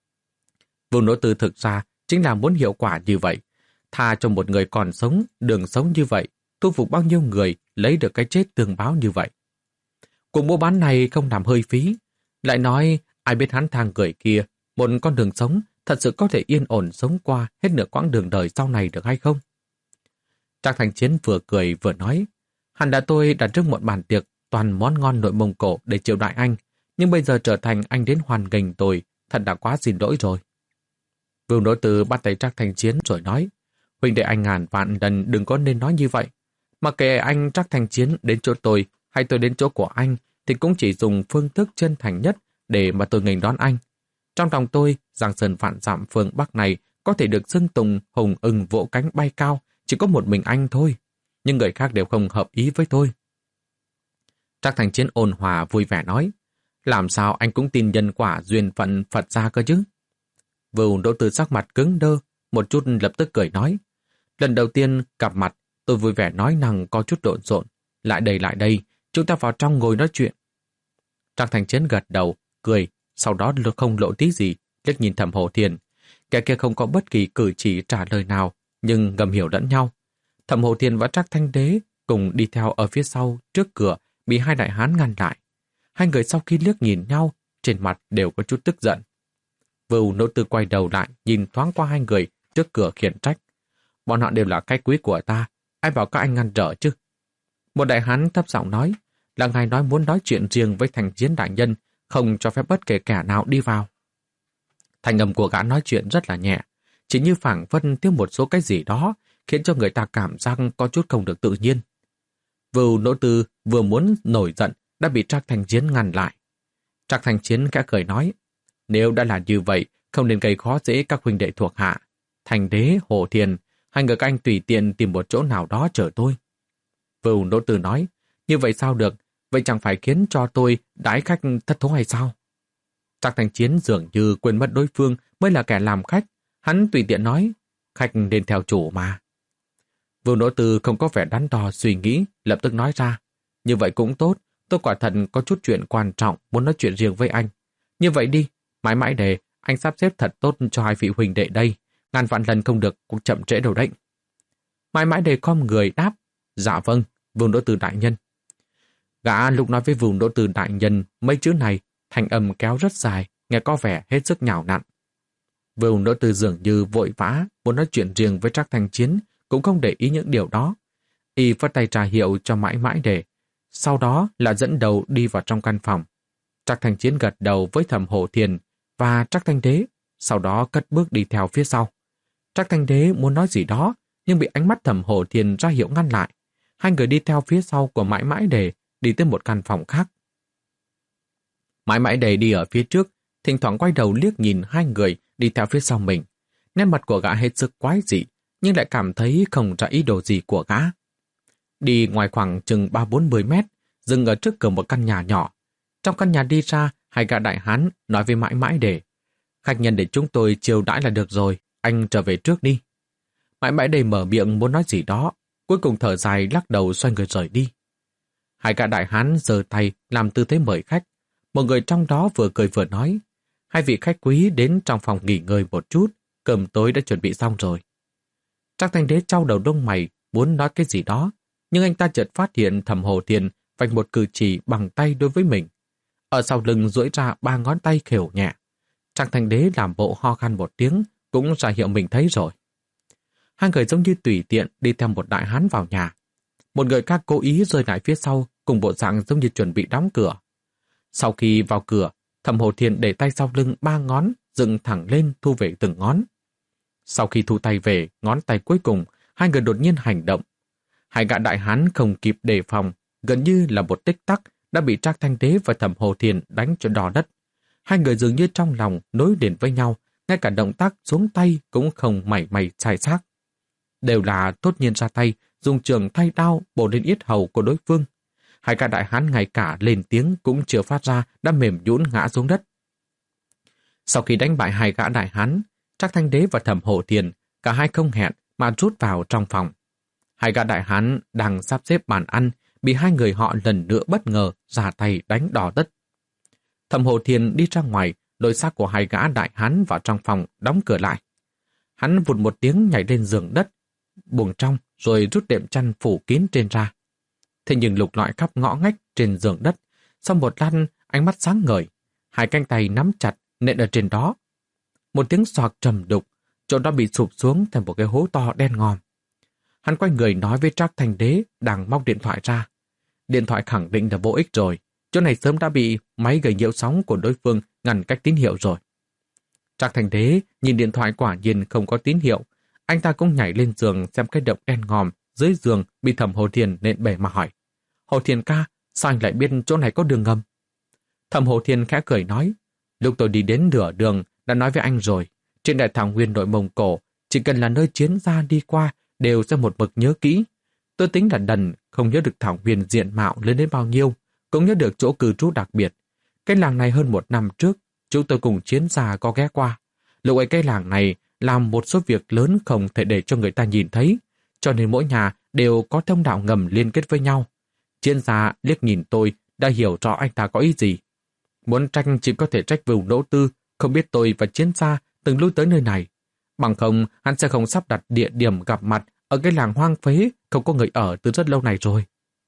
Vùng Đỗ Tư thực ra chính là muốn hiệu quả như vậy. Tha cho một người còn sống, đường sống như vậy, thu phục bao nhiêu người lấy được cái chết tương báo như vậy. Cuộc mua bán này không làm hơi phí. Lại nói, ai biết hắn thang người kia, một con đường sống thật sự có thể yên ổn sống qua hết nửa quãng đường đời sau này được hay không? Trác Thành Chiến vừa cười vừa nói, hẳn đã tôi đặt trước một bàn tiệc toàn món ngon nội Mông Cổ để chiêu đãi anh, nhưng bây giờ trở thành anh đến hoàn nghênh tôi, thật đã quá xin lỗi rồi. Vương Đỗ Tư bắt tay Trác Thành Chiến rồi nói, huynh đệ anh ngàn vạn lần đừng có nên nói như vậy. Mà kể anh Trác Thành Chiến đến chỗ tôi hay tôi đến chỗ của anh thì cũng chỉ dùng phương thức chân thành nhất để mà tôi nghênh đón anh. Trong lòng tôi, Giang Sơn vạn dặm phương Bắc này có thể được xưng tùng hùng ưng vỗ cánh bay cao, chỉ có một mình anh thôi. Nhưng người khác đều không hợp ý với tôi. Trác Thành Chiến ôn hòa vui vẻ nói, làm sao anh cũng tin nhân quả duyên phận Phật gia cơ chứ? Vưu Đỗ Tư sắc mặt cứng đơ, một chút lập tức cười nói. Lần đầu tiên gặp mặt, tôi vui vẻ nói năng có chút lộn xộn. Lại đây lại đây, chúng ta vào trong ngồi nói chuyện. Trác Thành Chiến gật đầu, cười, sau đó không lộ tí gì, liếc nhìn Thẩm Hổ Thiền. Kẻ kia không có bất kỳ cử chỉ trả lời nào, nhưng ngầm hiểu lẫn nhau. Thẩm Hổ Thiền và Trác Thanh Đế cùng đi theo ở phía sau, trước cửa, bị hai đại hán ngăn lại. Hai người sau khi liếc nhìn nhau, trên mặt đều có chút tức giận. Vưu Đỗ Tư quay đầu lại, nhìn thoáng qua hai người trước cửa khiển trách. Bọn họ đều là khách quý của ta, ai bảo các anh ngăn trở chứ? Một đại hán thấp giọng nói, là ngài nói muốn nói chuyện riêng với Thành Chiến đại nhân, không cho phép bất kể kẻ nào đi vào. Thành âm của gã nói chuyện rất là nhẹ, chỉ như phảng phất thiếu một số cái gì đó, khiến cho người ta cảm giác có chút không được tự nhiên. Vưu Đỗ Tư vừa muốn nổi giận, đã bị Trác Thành Chiến ngăn lại. Trác Thành Chiến khẽ cười nói, nếu đã là như vậy, không nên gây khó dễ các huynh đệ thuộc hạ. Thành Đế, Hổ Thiền, hai người các anh tùy tiện tìm một chỗ nào đó chờ tôi. Vưu Đỗ Tư nói, như vậy sao được, vậy chẳng phải khiến cho tôi đãi khách thất thố hay sao? Trác Thành Chiến dường như quên mất đối phương mới là kẻ làm khách, hắn tùy tiện nói, khách nên theo chủ mà. Vưu Đỗ Tư không có vẻ đắn đo suy nghĩ, lập tức nói ra, như vậy cũng tốt, tôi quả thật có chút chuyện quan trọng muốn nói chuyện riêng với anh. Như vậy đi, mãi mãi để anh sắp xếp thật tốt cho hai vị huynh đệ đây, ngàn vạn lần không được cũng chậm trễ đâu đấy. Mãi mãi để khom người đáp, dạ vâng, Vưu Đỗ Tư đại nhân. Gã lúc nói với Vưu Đỗ Tư đại nhân mấy chữ này, thanh âm kéo rất dài, nghe có vẻ hết sức nhào nặn. Vưu Đỗ Tư dường như vội vã muốn nói chuyện riêng với Trác Thành Chiến, cũng không để ý những điều đó. Y phất tay trà hiệu cho mãi mãi để, sau đó là dẫn đầu đi vào trong căn phòng. Trác Thành Chiến gật đầu với Thẩm Hổ Thiền và Trác Thanh Đế, sau đó cất bước đi theo phía sau. Trác Thanh Đế muốn nói gì đó, nhưng bị ánh mắt Thẩm Hổ Thiền ra hiệu ngăn lại. Hai người đi theo phía sau của mãi mãi đề, đi tới một căn phòng khác. Mãi mãi đề đi ở phía trước, thỉnh thoảng quay đầu liếc nhìn hai người đi theo phía sau mình. Nét mặt của gã hết sức quái dị, nhưng lại cảm thấy không ra ý đồ gì của gã. Đi ngoài khoảng chừng ba bốn mươi mét, dừng ở trước cửa một căn nhà nhỏ. Trong căn nhà đi ra, hai gã đại hán nói với mãi mãi đề, khách nhân để chúng tôi chiêu đãi là được rồi, anh trở về trước đi. Mãi mãi đề mở miệng muốn nói gì đó, cuối cùng thở dài lắc đầu xoay người rời đi. Hai gã đại hán giơ tay làm tư thế mời khách. Một người trong đó vừa cười vừa nói, hai vị khách quý đến trong phòng nghỉ ngơi một chút, cơm tối đã chuẩn bị xong rồi. Trác Thanh Đế trao đầu đông mày muốn nói cái gì đó, nhưng anh ta chợt phát hiện Thẩm Hổ Thiền vạch một cử chỉ bằng tay đối với mình. Ở sau lưng duỗi ra ba ngón tay khều nhẹ. Trác Thanh Đế làm bộ ho khan một tiếng, cũng ra hiệu mình thấy rồi. Hai người giống như tùy tiện đi theo một đại hán vào nhà. Một người khác cố ý rơi lại phía sau, cùng bộ dạng giống như chuẩn bị đóng cửa. Sau khi vào cửa, Thẩm Hổ Thiền để tay sau lưng ba ngón, dựng thẳng lên thu về từng ngón. Sau khi thu tay về, ngón tay cuối cùng, hai người đột nhiên hành động. Hai gã đại hán không kịp đề phòng, gần như là một tích tắc đã bị Trác Thanh Đế và Thẩm Hổ Thiền đánh cho đỏ đất. Hai người dường như trong lòng nối liền với nhau, ngay cả động tác xuống tay cũng không mảy may sai xác. Đều là tốt nhiên ra tay, dùng trường thay đao bổ lên yết hầu của đối phương. Hai gã đại hán ngay cả lên tiếng cũng chưa phát ra đã mềm nhũn ngã xuống đất. Sau khi đánh bại hai gã đại hán, Trác Thanh Đế và Thẩm Hổ Thiền cả hai không hẹn mà rút vào trong phòng. Hai gã đại hán đang sắp xếp bàn ăn, bị hai người họ lần nữa bất ngờ ra tay đánh đỏ đất. Thẩm Hổ Thiền đi ra ngoài, lôi xác của hai gã đại hán vào trong phòng, đóng cửa lại. Hắn vụt một tiếng nhảy lên giường đất, buồng trong rồi rút đệm chăn phủ kín trên ra. Thế nhưng lục lọi khắp ngõ ngách trên giường đất, sau một lát ánh mắt sáng ngời, hai cánh tay nắm chặt nện ở trên đó. Một tiếng xoạc trầm đục, chỗ đó bị sụp xuống thành một cái hố to đen ngòm. Hắn quay người nói với Trác Thanh Đế đang móc điện thoại ra. Điện thoại khẳng định là vô ích rồi, chỗ này sớm đã bị máy gây nhiễu sóng của đối phương ngăn cách tín hiệu rồi. Trác Thanh Đế nhìn điện thoại quả nhiên không có tín hiệu, anh ta cũng nhảy lên giường xem cái động đen ngòm dưới giường bị Thẩm Hổ Thiền nện bể mà hỏi. Hổ Thiền ca, sao anh lại biết chỗ này có đường ngầm? Thẩm Hổ Thiền khẽ cười nói, lúc tôi đi đến nửa đường đã nói với anh rồi, trên đại thảo nguyên nội Mông Cổ, chỉ cần là nơi chiến gia đi qua đều sẽ một mực nhớ kỹ. Tôi tính là đần, không nhớ được thảo nguyên diện mạo lớn đến bao nhiêu, cũng nhớ được chỗ cư trú đặc biệt. Cái làng này hơn một năm trước, chúng tôi cùng chiến gia có ghé qua. Lúc ấy cái làng này làm một số việc lớn không thể để cho người ta nhìn thấy, cho nên mỗi nhà đều có thông đạo ngầm liên kết với nhau. Chiến gia liếc nhìn tôi đã hiểu rõ anh ta có ý gì. Muốn trách chỉ có thể trách Vưu Đỗ Tư, không biết tôi và Chiến gia từng lui tới nơi này. Bằng không, hắn sẽ không sắp đặt địa điểm gặp mặt ở cái làng hoang phế, không có người ở từ rất lâu này rồi.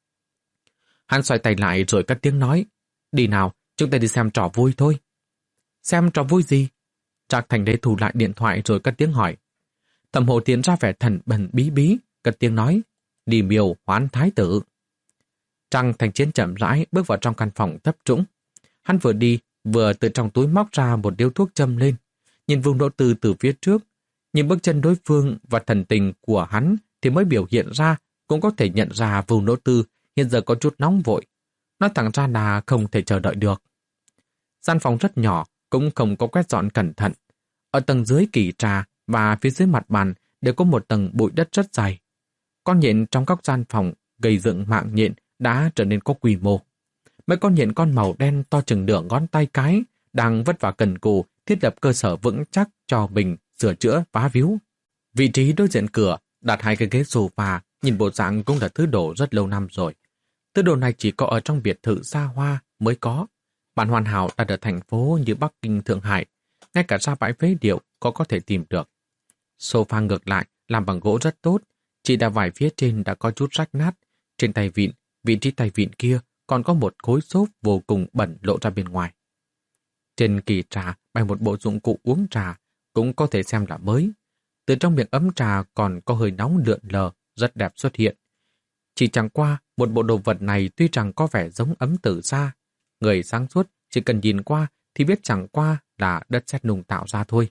Hắn xoay tay lại rồi cất tiếng nói, đi nào, chúng ta đi xem trò vui thôi. Xem trò vui gì? Trác Thành Đế thu lại điện thoại rồi cất tiếng hỏi. Thẩm Hổ Tiến ra vẻ thần bần bí bí, cất tiếng nói, đi miêu hoán thái tử. Trăng Thành Chiến chậm rãi bước vào trong căn phòng thấp trũng. Hắn vừa đi, vừa từ trong túi móc ra một điếu thuốc châm lên, nhìn Vưu Đỗ Tư từ phía trước, nhìn bước chân đối phương và thần tình của hắn thì mới biểu hiện ra, cũng có thể nhận ra Vưu Đỗ Tư hiện giờ có chút nóng vội. Nói thẳng ra là không thể chờ đợi được. Gian phòng rất nhỏ, cũng không có quét dọn cẩn thận. Ở tầng dưới kỷ trà và phía dưới mặt bàn đều có một tầng bụi đất rất dày. Con nhện trong các gian phòng gây dựng mạng nhện đã trở nên có quy mô. Mấy con nhện con màu đen to chừng nửa ngón tay cái đang vất vả cần cù thiết lập cơ sở vững chắc cho mình sửa chữa phá víu. Vị trí đối diện cửa đặt hai cái ghế sofa, nhìn bộ dạng cũng là thứ đồ rất lâu năm rồi. Thứ đồ này chỉ có ở trong biệt thự xa hoa mới có. Bản hoàn hảo đặt ở thành phố như Bắc Kinh, Thượng Hải, ngay cả ra bãi phế liệu có có thể tìm được. Sofa ngược lại làm bằng gỗ rất tốt, chỉ là vài phía trên đã có chút rách nát. Trên tay vịn, vị trí tay vịn kia còn có một khối xốp vô cùng bẩn lộ ra bên ngoài. Trên kỳ trà bày một bộ dụng cụ uống trà, cũng có thể xem là mới. Từ trong miệng ấm trà còn có hơi nóng lượn lờ, rất đẹp xuất hiện. Chỉ chẳng qua, một bộ đồ vật này tuy rằng có vẻ giống ấm từ xa, người sáng suốt chỉ cần nhìn qua thì biết chẳng qua là đất sét nung tạo ra thôi.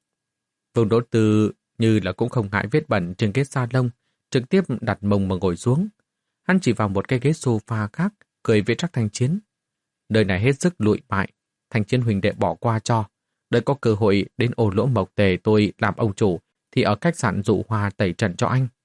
Vưu Đỗ Tư như là cũng không ngại vết bẩn trên ghế salon, trực tiếp đặt mông mà ngồi xuống. Hắn chỉ vào một cái ghế sofa khác, cười với Trác Thanh Chiến. Đời này hết sức lụi bại, Thanh Chiến huynh đệ bỏ qua cho. Đợi có cơ hội đến Ô Lỗ Mộc Tề tôi làm ông chủ, thì ở khách sạn Dụ Hoa tẩy trần cho anh.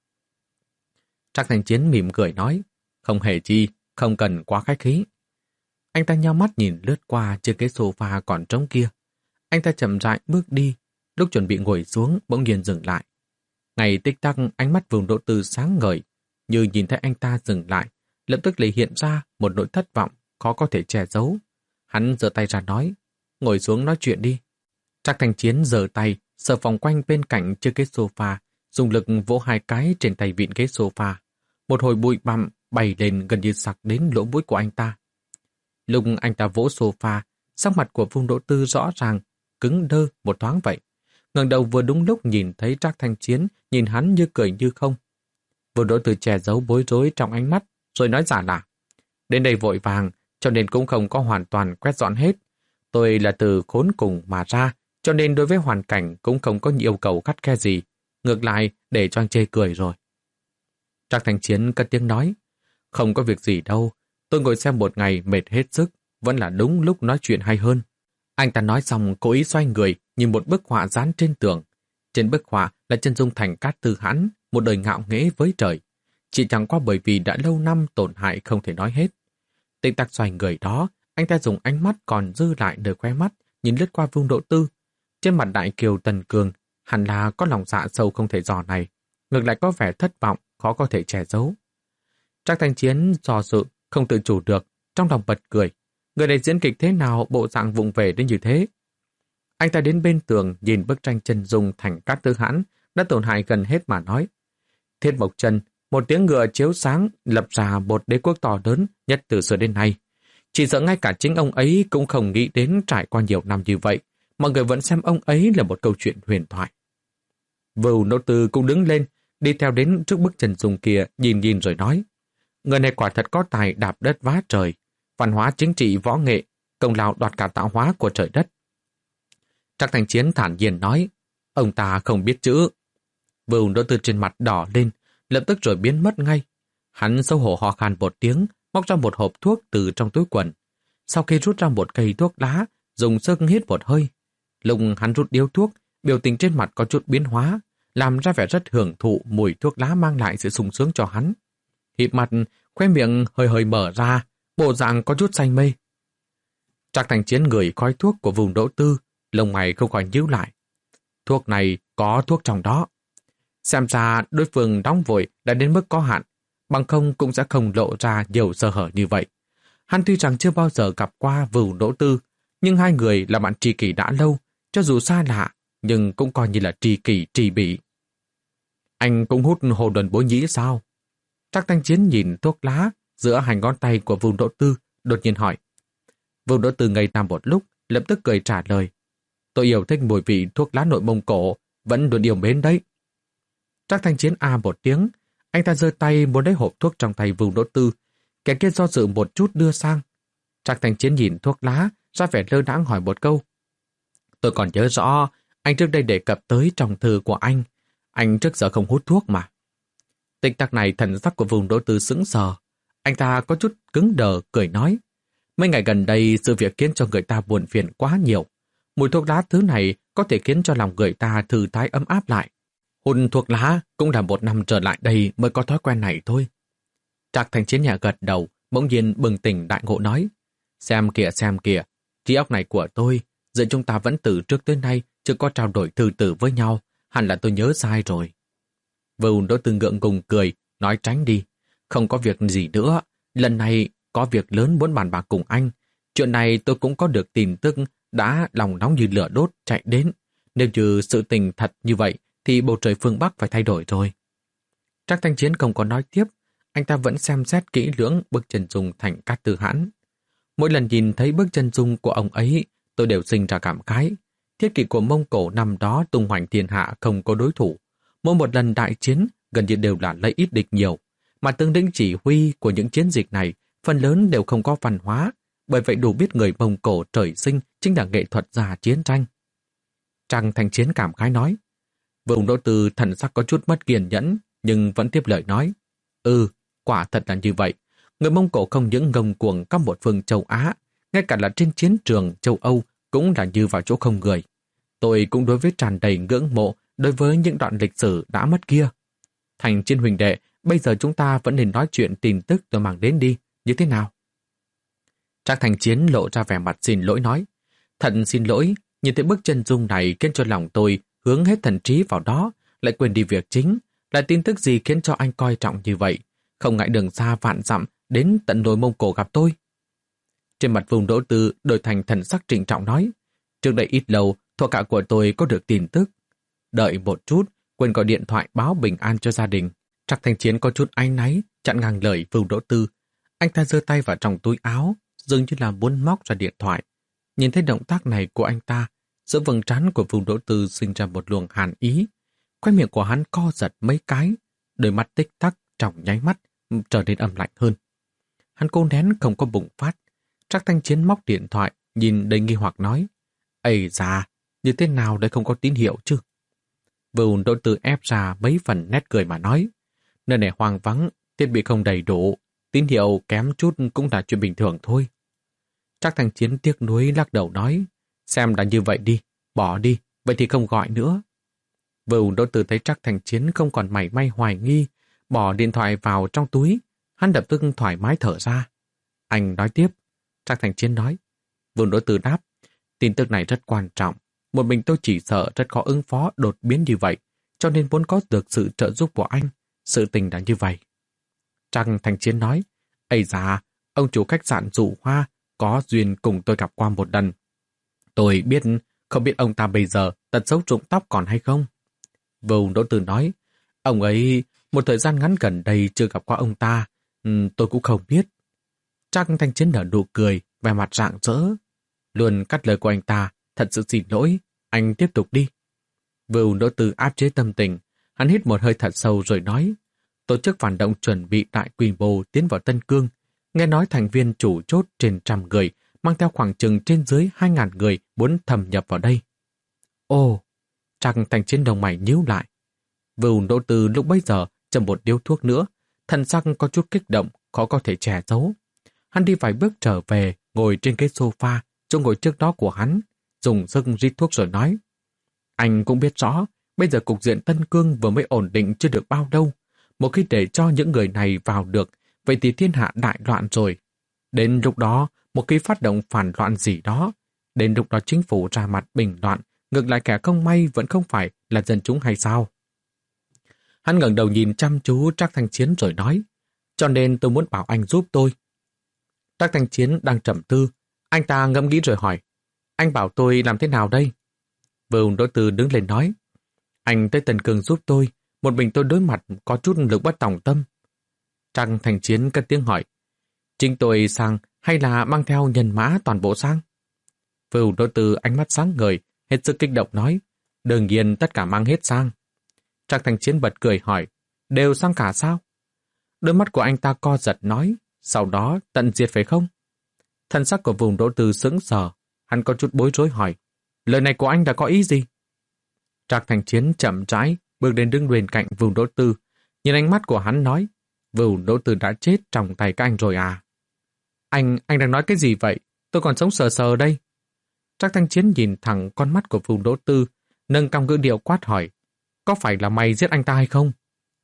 Trác Thanh Chiến mỉm cười nói, không hề chi, không cần quá khách khí. Anh ta nhao mắt nhìn lướt qua chiếc ghế sofa còn trống kia. Anh ta chậm rãi bước đi, lúc chuẩn bị ngồi xuống bỗng nhiên dừng lại. Ngày tích tắc ánh mắt Vưu Đỗ Tư sáng ngời, như nhìn thấy anh ta dừng lại, lập tức lại hiện ra một nỗi thất vọng khó có thể che giấu. Hắn giơ tay ra nói, ngồi xuống nói chuyện đi. Trác Thanh Chiến giơ tay, sờ vòng quanh bên cạnh chiếc ghế sofa, dùng lực vỗ hai cái trên tay vịn ghế sofa. Một hồi bụi bặm bay lên gần như sặc đến lỗ mũi của anh ta. Lúc anh ta vỗ sofa, sắc mặt của Vưu Đỗ Tư rõ ràng cứng đơ một thoáng vậy. Ngẩng đầu vừa đúng lúc nhìn thấy Trác Thanh Chiến nhìn hắn như cười như không. Vưu Đỗ Tư che giấu bối rối trong ánh mắt, rồi nói giả là đến đây vội vàng, cho nên cũng không có hoàn toàn quét dọn hết. Tôi là từ khốn cùng mà ra, cho nên đối với hoàn cảnh cũng không có yêu cầu khắt khe gì. Ngược lại, để cho anh chê cười rồi. Trác Thanh Chiến cất tiếng nói, không có việc gì đâu, tôi ngồi xem một ngày mệt hết sức, vẫn là đúng lúc nói chuyện hay hơn. Anh ta nói xong cố ý xoay người, nhìn một bức họa dán trên tường. Trên bức họa là chân dung Thành Cát Tư Hãn, một đời ngạo nghễ với trời. Chỉ chẳng qua bởi vì đã lâu năm tổn hại không thể nói hết. Tích tắc xoay người đó, anh ta dùng ánh mắt còn dư lại nơi khóe mắt, nhìn lướt qua Vưu Đỗ Tư. Trên mặt đại kiều Tần Cường, hẳn là có lòng dạ sâu không thể dò này, ngược lại có vẻ thất vọng, khó có thể che giấu. Trác Thanh Chiến do dự, không tự chủ được, trong lòng bật cười. Người này diễn kịch thế nào bộ dạng vụng về đến như thế? Anh ta đến bên tường nhìn bức tranh chân dung Thành Cát Tư Hãn đã tổn hại gần hết mà nói. Thiết Mộc Chân, một tiếng ngựa chiếu sáng lập ra một đế quốc to lớn nhất từ xưa đến nay. Chỉ sợ ngay cả chính ông ấy cũng không nghĩ đến trải qua nhiều năm như vậy, mọi người vẫn xem ông ấy là một câu chuyện huyền thoại. Vưu Đỗ Tư cũng đứng lên, đi theo đến trước bức chân dung kia, nhìn nhìn rồi nói, người này quả thật có tài đạp đất vá trời, văn hóa chính trị võ nghệ, công lao đoạt cả tạo hóa của trời đất. Trác Thanh Chiến thản nhiên nói, ông ta không biết chữ. Vưu Đỗ Tư trên mặt đỏ lên, lập tức rồi biến mất ngay. Hắn xấu hổ ho khan một tiếng, móc ra một hộp thuốc từ trong túi quần. Sau khi rút ra một cây thuốc lá, dùng sức hít một hơi. Lúc hắn rút điếu thuốc, biểu tình trên mặt có chút biến hóa, làm ra vẻ rất hưởng thụ mùi thuốc lá mang lại sự sung sướng cho hắn. Híp mặt, khóe miệng hơi hơi mở ra, bộ dạng có chút say mê. Trác Thanh Chiến ngửi khói thuốc của Vưu Đỗ Tư, lông mày không khỏi nhíu lại. thuốc này có thuốc trong đó. Xem ra đối phương đóng vội đã đến mức có hạn, bằng không cũng sẽ không lộ ra nhiều sơ hở như vậy. Hắn tuy rằng chưa bao giờ gặp qua Vưu Đỗ Tư, nhưng hai người là bạn tri kỷ đã lâu, cho dù xa lạ, nhưng cũng coi như là tri kỷ tri bỉ. Anh cũng hút hồ đồn bối nhĩ sao? Trác Thanh Chiến nhìn thuốc lá giữa hai ngón tay của Vưu Đỗ Tư, đột nhiên hỏi. Vưu Đỗ Tư ngây ra một lúc, lập tức cười trả lời. Tôi yêu thích mùi vị thuốc lá Nội Mông Cổ, vẫn luôn yêu mến đấy. Trác Thanh Chiến a một tiếng, anh ta giơ tay muốn lấy hộp thuốc trong tay Vưu Đỗ Tư, kẻ kia do dự một chút đưa sang. Trác Thanh Chiến nhìn thuốc lá, ra vẻ lơ đãng hỏi một câu. Tôi còn nhớ rõ, anh trước đây đề cập tới trong thư của anh, anh trước giờ không hút thuốc mà. Tích tắc này thần sắc của Vưu Đỗ Tư sững sờ, anh ta có chút cứng đờ cười nói. Mấy ngày gần đây sự việc khiến cho người ta buồn phiền quá nhiều. Mùi thuốc lá thứ này có thể khiến cho lòng người ta thư thái ấm áp lại. Hút thuốc lá cũng là một năm trở lại đây mới có thói quen này thôi. Trác Thanh Chiến nhà gật đầu, bỗng nhiên bừng tỉnh đại ngộ nói. Xem kìa xem kìa, trí óc này của tôi, giờ chúng ta vẫn từ trước tới nay chưa có trao đổi thư tử với nhau, hẳn là tôi nhớ sai rồi. Vưu Đỗ Tư ngượng ngùng cười, nói tránh đi. Không có việc gì nữa, lần này có việc lớn muốn bàn bạc cùng anh. Chuyện này tôi cũng có được tin tức đã lòng nóng như lửa đốt chạy đến. Nếu như sự tình thật như vậy, thì bầu trời phương Bắc phải thay đổi rồi. Trác Thanh Chiến không có nói tiếp, anh ta vẫn xem xét kỹ lưỡng bức chân dung Thành Cát Tư Hãn. Mỗi lần nhìn thấy bức chân dung của ông ấy, tôi đều sinh ra cảm khái. Thiết kỷ của Mông Cổ năm đó tung hoành thiên hạ không có đối thủ. Mỗi một lần đại chiến gần như đều là lấy ít địch nhiều, mà tướng lĩnh chỉ huy của những chiến dịch này phần lớn đều không có văn hóa, bởi vậy đủ biết người Mông Cổ trời sinh chính là nghệ thuật giả chiến tranh. Trác Thanh Chiến cảm khái nói. Vưu Đỗ Tư thần sắc có chút mất kiên nhẫn, nhưng vẫn tiếp lời nói. Ừ, quả thật là như vậy. Người Mông Cổ không những ngông cuồng các một phương châu Á, ngay cả là trên chiến trường châu Âu cũng là như vào chỗ không người. Tôi cũng đối với tràn đầy ngưỡng mộ đối với những đoạn lịch sử đã mất kia. Thành Chiến huynh đệ, bây giờ chúng ta vẫn nên nói chuyện tin tức tôi mang đến đi, như thế nào? Trác Thanh Chiến lộ ra vẻ mặt xin lỗi nói. Thật xin lỗi, nhìn thấy bức chân dung này khiến cho lòng tôi hướng hết thần trí vào đó, lại quên đi việc chính, là tin tức gì khiến cho anh coi trọng như vậy, không ngại đường xa vạn dặm đến tận Nội Mông Cổ gặp tôi. Trên mặt Vưu Đỗ Tư đổi thành thần sắc trịnh trọng nói, trước đây ít lâu, thuộc hạ của tôi có được tin tức. Đợi một chút, quên gọi điện thoại báo bình an cho gia đình. Trác Thanh Chiến có chút áy náy, chặn ngang lời Vưu Đỗ Tư. Anh ta giơ tay vào trong túi áo, dường như là muốn móc ra điện thoại. Nhìn thấy động tác này của anh ta, giữa vầng trán của Vưu Đỗ Tư sinh ra một luồng hàn ý. Khoe miệng của hắn co giật mấy cái, đôi mắt tích tắc trong nháy mắt trở nên âm lạnh hơn. Hắn cố nén không có bùng phát. Trác Thanh Chiến móc điện thoại, nhìn đầy nghi hoặc nói, ây da, như thế nào đây không có tín hiệu chứ? Vưu Đỗ Tư ép ra mấy phần nét cười mà nói, nơi này hoang vắng, thiết bị không đầy đủ, tín hiệu kém chút cũng là chuyện bình thường thôi. Trác Thanh Chiến tiếc nuối lắc đầu nói, xem là như vậy đi, bỏ đi, vậy thì không gọi nữa. Vưu Đỗ Tư thấy Trác Thanh Chiến không còn mảy may hoài nghi, bỏ điện thoại vào trong túi, hắn lập tức thoải mái thở ra. Anh nói tiếp. Trác Thanh Chiến nói. Vưu Đỗ Tư đáp, tin tức này rất quan trọng, một mình tôi chỉ sợ rất khó ứng phó đột biến như vậy, cho nên muốn có được sự trợ giúp của anh. Sự tình là như vậy. Trác Thanh Chiến nói, ây da, ông chủ khách sạn Dụ Hoa có duyên cùng tôi gặp qua một lần. Tôi biết, không biết ông ta bây giờ tật xấu rụng tóc còn hay không? Vưu Đỗ Tư nói, ông ấy một thời gian ngắn gần đây chưa gặp qua ông ta, ừ, tôi cũng không biết. Trác Thanh Chiến nở nụ cười, vẻ mặt rạng rỡ. Luôn cắt lời của anh ta, thật sự xin lỗi, anh tiếp tục đi. Vưu Đỗ Tư áp chế tâm tình, hắn hít một hơi thật sâu rồi nói, tổ chức phản động chuẩn bị đại quy mô tiến vào Tân Cương, nghe nói thành viên chủ chốt trên trăm người, mang theo khoảng chừng trên dưới hai ngàn người muốn thâm nhập vào đây. Ồ, Trác Thanh Chiến đồng mày nhíu lại. Vưu Đỗ Tư lúc bấy giờ châm một điếu thuốc nữa, thần sắc có chút kích động, khó có thể che giấu. Hắn đi vài bước trở về, ngồi trên cái sofa, chỗ ngồi trước đó của hắn, dùng sức rít thuốc rồi nói. Anh cũng biết rõ, bây giờ cục diện Tân Cương vừa mới ổn định chưa được bao lâu. Một khi để cho những người này vào được, vậy thì thiên hạ đại loạn rồi. Đến lúc đó, một khi phát động phản loạn gì đó, đến lúc đó chính phủ ra mặt bình loạn, ngược lại kẻ không may vẫn không phải là dân chúng hay sao? Hắn ngẩng đầu nhìn chăm chú Trác Thanh Chiến rồi nói, cho nên tôi muốn bảo anh giúp tôi. Trác Thanh Chiến đang trầm tư, anh ta ngẫm nghĩ rồi hỏi, anh bảo tôi làm thế nào đây? Vưu Đỗ Tư đứng lên nói, anh tới Tân Cương giúp tôi, một mình tôi đối mặt có chút lực bất tòng tâm. Trác Thanh Chiến cất tiếng hỏi, chính tôi sang hay là mang theo nhân mã toàn bộ sang? Vưu Đỗ Tư ánh mắt sáng ngời, hết sức kích động nói, đương nhiên tất cả mang hết sang. Trác Thanh Chiến bật cười hỏi, đều sang cả sao? Đôi mắt của anh ta co giật nói, sau đó tận diệt phải không? Thân sắc của Vưu Đỗ Tư sững sờ, hắn có chút bối rối hỏi, lời này của anh đã có ý gì? Trác Thanh Chiến chậm rãi bước đến đứng bên cạnh Vưu Đỗ Tư, nhìn ánh mắt của hắn nói, Vưu Đỗ Tư đã chết trong tay các anh rồi à? Anh, anh đang nói cái gì vậy? Tôi còn sống sờ sờ đây. Trác Thanh Chiến nhìn thẳng con mắt của Vưu Đỗ Tư, nâng cong ngữ điệu quát hỏi, có phải là mày giết anh ta hay không?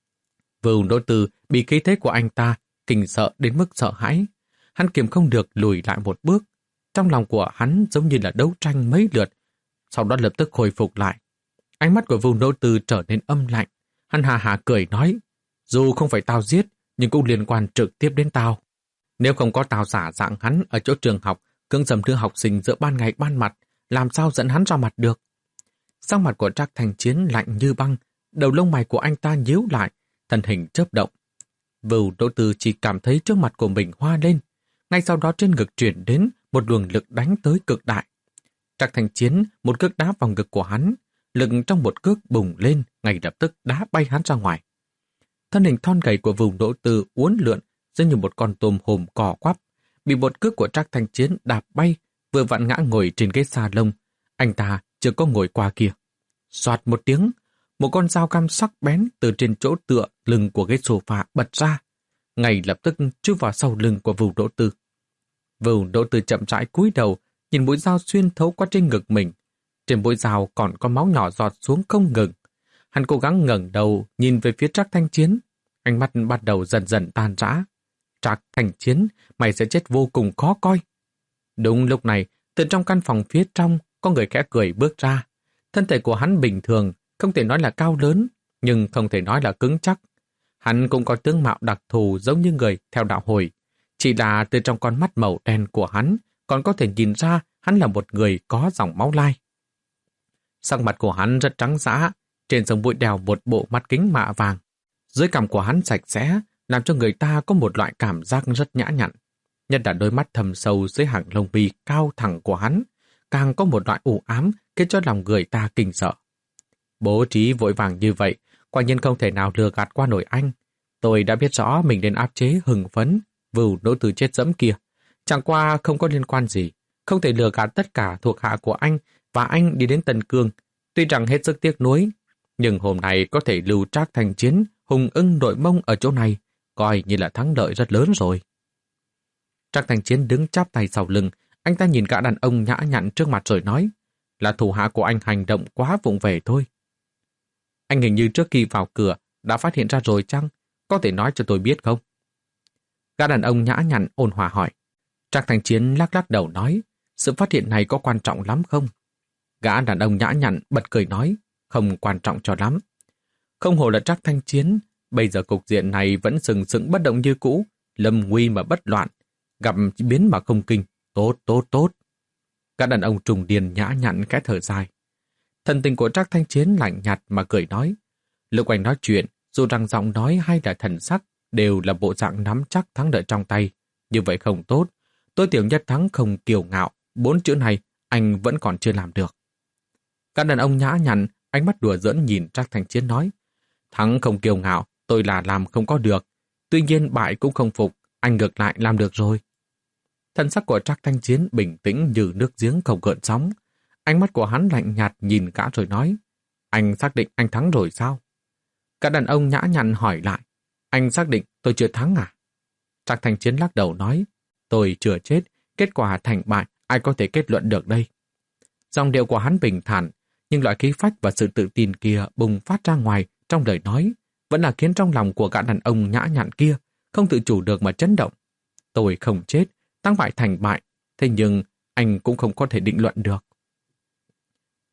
Vưu Đỗ Tư bị khí thế của anh ta kinh sợ đến mức sợ hãi. Hắn kiềm không được lùi lại một bước. Trong lòng của hắn giống như là đấu tranh mấy lượt, sau đó lập tức hồi phục lại. Ánh mắt của Vưu Đỗ Tư trở nên âm lạnh. Hắn hà hà cười nói, dù không phải tao giết, nhưng cũng liên quan trực tiếp đến tao. Nếu không có tao giả dạng hắn ở chỗ trường học, cưỡng dầm đưa học sinh giữa ban ngày ban mặt, làm sao dẫn hắn ra mặt được? Sắc mặt của Trác Thanh Chiến lạnh như băng, đầu lông mày của anh ta nhíu lại, thân hình chớp động. Vưu Đỗ Tư chỉ cảm thấy trước mặt của mình hoa lên, ngay sau đó trên ngực chuyển đến một luồng lực đánh tới cực đại. Trác Thanh Chiến một cước đá vào ngực của hắn, lực trong một cước bùng lên, ngay lập tức đá bay hắn ra ngoài. Thân hình thon gầy của Vưu Đỗ Tư uốn lượn giống như một con tôm hùm cò quắp, bị một cước của Trác Thanh Chiến đạp bay, vừa vặn ngã ngồi trên ghế salon. Anh ta chưa có ngồi qua kia. Xoạt một tiếng, một con dao cam sắc bén từ trên chỗ tựa lưng của ghế sofa bật ra, ngay lập tức chui vào sau lưng của Vưu Đỗ Tư. Vưu Đỗ Tư chậm rãi cúi đầu, nhìn mũi dao xuyên thấu qua trên ngực mình. Trên mũi dao còn có máu nhỏ giọt xuống không ngừng. Hắn cố gắng ngẩng đầu nhìn về phía Trác Thanh Chiến, ánh mắt bắt đầu dần dần tan rã. Trác Thanh Chiến, mày sẽ chết vô cùng khó coi. Đúng lúc này, từ trong căn phòng phía trong, có người khẽ cười bước ra. Thân thể của hắn bình thường, không thể nói là cao lớn, nhưng không thể nói là cứng chắc. Hắn cũng có tướng mạo đặc thù giống như người theo đạo hồi. Chỉ là từ trong con mắt màu đen của hắn, còn có thể nhìn ra hắn là một người có dòng máu lai. Sắc mặt của hắn rất trắng dã, trên sống mũi đeo một bộ mắt kính mạ vàng. Dưới cằm của hắn sạch sẽ, làm cho người ta có một loại cảm giác rất nhã nhặn. Nhất là đôi mắt thầm sâu dưới hàng lông mi cao thẳng của hắn, càng có một loại u ám khiến cho lòng người ta kinh sợ. Bố trí vội vàng như vậy, quả nhiên không thể nào lừa gạt qua nổi anh. Tôi đã biết rõ mình nên áp chế hừng phấn, Vưu Đỗ Tư chết dẫm kia. Chẳng qua không có liên quan gì, không thể lừa gạt tất cả thuộc hạ của anh và anh đi đến Tân Cương. Tuy rằng hết sức tiếc nuối, nhưng hôm nay có thể lưu Trác Thanh Chiến hùng ưng đội mông ở chỗ này, coi như là thắng lợi rất lớn rồi. Trác Thanh Chiến đứng chắp tay sau lưng, anh ta nhìn gã đàn ông nhã nhặn trước mặt rồi nói, là thủ hạ của anh hành động quá vụng về thôi. Anh hình như trước khi vào cửa đã phát hiện ra rồi chăng? Có thể nói cho tôi biết không? Gã đàn ông nhã nhặn ôn hòa hỏi. Trác Thanh Chiến lắc lắc đầu nói, sự phát hiện này có quan trọng lắm không? Gã đàn ông nhã nhặn bật cười nói, không quan trọng cho lắm. Không hổ là Trác Thanh Chiến, bây giờ cục diện này vẫn sừng sững bất động như cũ, lâm nguy mà bất loạn, gặp biến mà không kinh, tốt tốt tốt. Gã đàn ông trùng điền nhã nhặn khẽ thở dài. Thần tình của Trác Thanh Chiến lạnh nhạt mà cười nói, lúc anh nói chuyện, dù rằng giọng nói hay là thần sắc đều là bộ dạng nắm chắc thắng lợi trong tay, như vậy không tốt. Tôi tiểu nhất thắng không kiêu ngạo, bốn chữ này anh vẫn còn chưa làm được. Gã đàn ông nhã nhặn, ánh mắt đùa giỡn nhìn Trác Thanh Chiến nói, thắng không kiêu ngạo, tôi là làm không có được. Tuy nhiên bại cũng không phục, anh ngược lại làm được rồi. Thân sắc của Trác Thanh Chiến bình tĩnh như nước giếng không gợn sóng. Ánh mắt của hắn lạnh nhạt nhìn gã rồi nói, anh xác định anh thắng rồi sao? Cả đàn ông nhã nhặn hỏi lại, anh xác định tôi chưa thắng à? Trác Thanh Chiến lắc đầu nói, tôi chưa chết, kết quả thành bại ai có thể kết luận được đây. Dòng điệu của hắn bình thản, nhưng loại khí phách và sự tự tin kia bùng phát ra ngoài trong lời nói, vẫn là khiến trong lòng của gã đàn ông nhã nhặn kia không tự chủ được mà chấn động. Tôi không chết, tăng bại thành bại, thế nhưng anh cũng không có thể định luận được.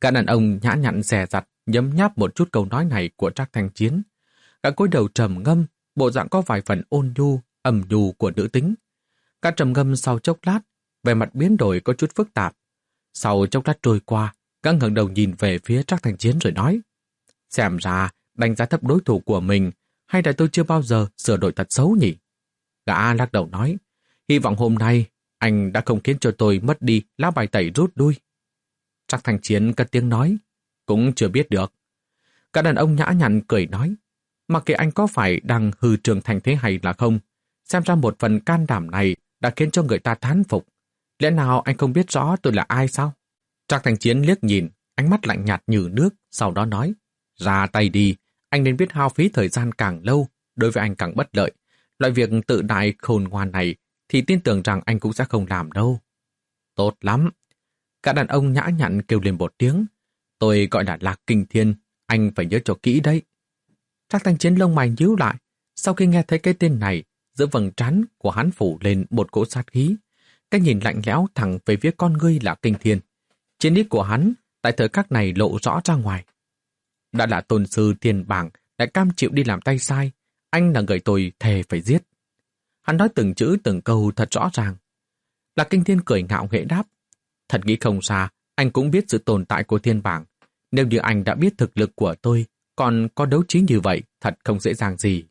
Cả đàn ông nhã nhặn dè dặt nhấm nháp một chút câu nói này của Trác Thanh Chiến. Cả cúi đầu trầm ngâm, bộ dạng có vài phần ôn nhu, ẩm nhu của nữ tính. Cả trầm ngâm sau chốc lát, vẻ mặt biến đổi có chút phức tạp. Sau chốc lát trôi qua, gã ngẩng đầu nhìn về phía Trác Thanh Chiến rồi nói: xem ra đánh giá thấp đối thủ của mình, hay là tôi chưa bao giờ sửa đổi thật xấu nhỉ? Gã lắc đầu nói: hy vọng hôm nay anh đã không khiến cho tôi mất đi lá bài tẩy rút lui. Trác Thanh Chiến cất tiếng nói: cũng chưa biết được. Cả đàn ông nhã nhặn cười nói: mặc kệ anh có phải đang hư trưởng thành thế hay là không, xem ra một phần can đảm này đã khiến cho người ta thán phục. Lẽ nào anh không biết rõ tôi là ai sao? Trác Thanh Chiến liếc nhìn, ánh mắt lạnh nhạt như nước, sau đó nói: ra tay đi, anh nên biết hao phí thời gian càng lâu, đối với anh càng bất lợi. Loại việc tự đại khôn ngoan này thì tin tưởng rằng anh cũng sẽ không làm đâu. Tốt lắm. Cả đàn ông nhã nhặn kêu lên một tiếng: tôi gọi là Lạc Kinh Thiên, anh phải nhớ cho kỹ đấy. Trác Thanh Chiến lông mày nhíu lại, sau khi nghe thấy cái tên này, giữa vầng trán của hắn phủ lên một cỗ sát khí. Cái nhìn lạnh lẽo thẳng về phía con ngươi Lạc Kinh Thiên. Chiến ý của hắn tại thời khắc này lộ rõ ra ngoài. Đã là tôn sư thiên bảng, lại cam chịu đi làm tay sai, anh là người tôi thề phải giết. Hắn nói từng chữ từng câu thật rõ ràng. Lạc Kinh Thiên cười ngạo nghễ đáp: thật nghĩ không xa, anh cũng biết sự tồn tại của thiên bảng. Nếu như anh đã biết thực lực của tôi, còn có đấu trí như vậy, thật không dễ dàng gì.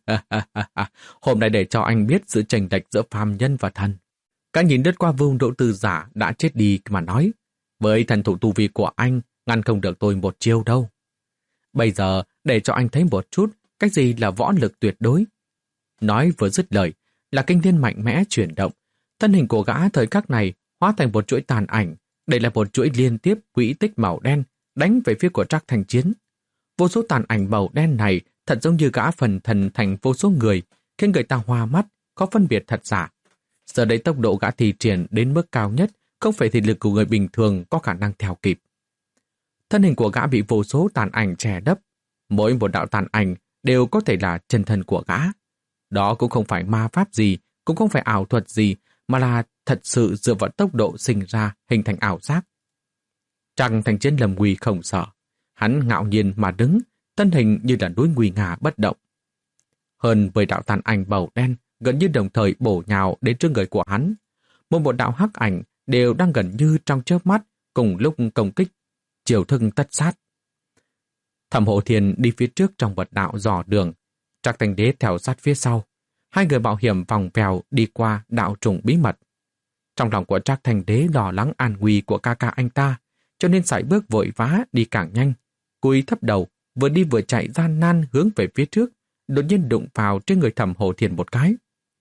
Hôm nay để cho anh biết sự chênh lệch giữa phàm nhân và thần. Cả nhìn đứt qua Vương Đỗ Tư giả đã chết đi mà nói: với thần thủ tu vi của anh, ngăn không được tôi một chiêu đâu. Bây giờ để cho anh thấy một chút cái gì là võ lực tuyệt đối. Nói vừa dứt lời, là Kinh Thiên mạnh mẽ chuyển động. Thân hình của gã thời khắc này hóa thành một chuỗi tàn ảnh. Đây là một chuỗi liên tiếp quỹ tích màu đen đánh về phía của Trác Thanh Chiến. Vô số tàn ảnh màu đen này thật giống như gã phần thần thành vô số người, khiến người ta hoa mắt, có phân biệt thật giả. Giờ đây tốc độ gã thi triển đến mức cao nhất, không phải thị lực của người bình thường có khả năng theo kịp. Thân hình của gã bị vô số tàn ảnh che đắp. Mỗi một đạo tàn ảnh đều có thể là chân thân của gã. Đó cũng không phải ma pháp gì, cũng không phải ảo thuật gì, mà là thật sự dựa vào tốc độ sinh ra hình thành ảo giác. Trác Thanh Chiến lầm nguy không sợ. Hắn ngạo nhiên mà đứng, thân hình như là núi nguy nga bất động. Hơn mười đạo tàn ảnh màu đen gần như đồng thời bổ nhào đến trước người của hắn. Một một đạo hắc ảnh đều đang gần như trong chớp mắt cùng lúc công kích, chiều thức tất sát. Thẩm Hộ Thiên đi phía trước trong một đạo dò đường, Trác Thanh Đế theo sát phía sau. Hai người mạo hiểm vòng vèo đi qua đạo trùng bí mật. Trong lòng của Trác Thanh Đế lo lắng an nguy của ca ca anh ta, cho nên sải bước vội vã đi càng nhanh. Cúi thấp đầu, vừa đi vừa chạy gian nan hướng về phía trước, đột nhiên đụng vào trên người Thẩm Hộ Thiên một cái.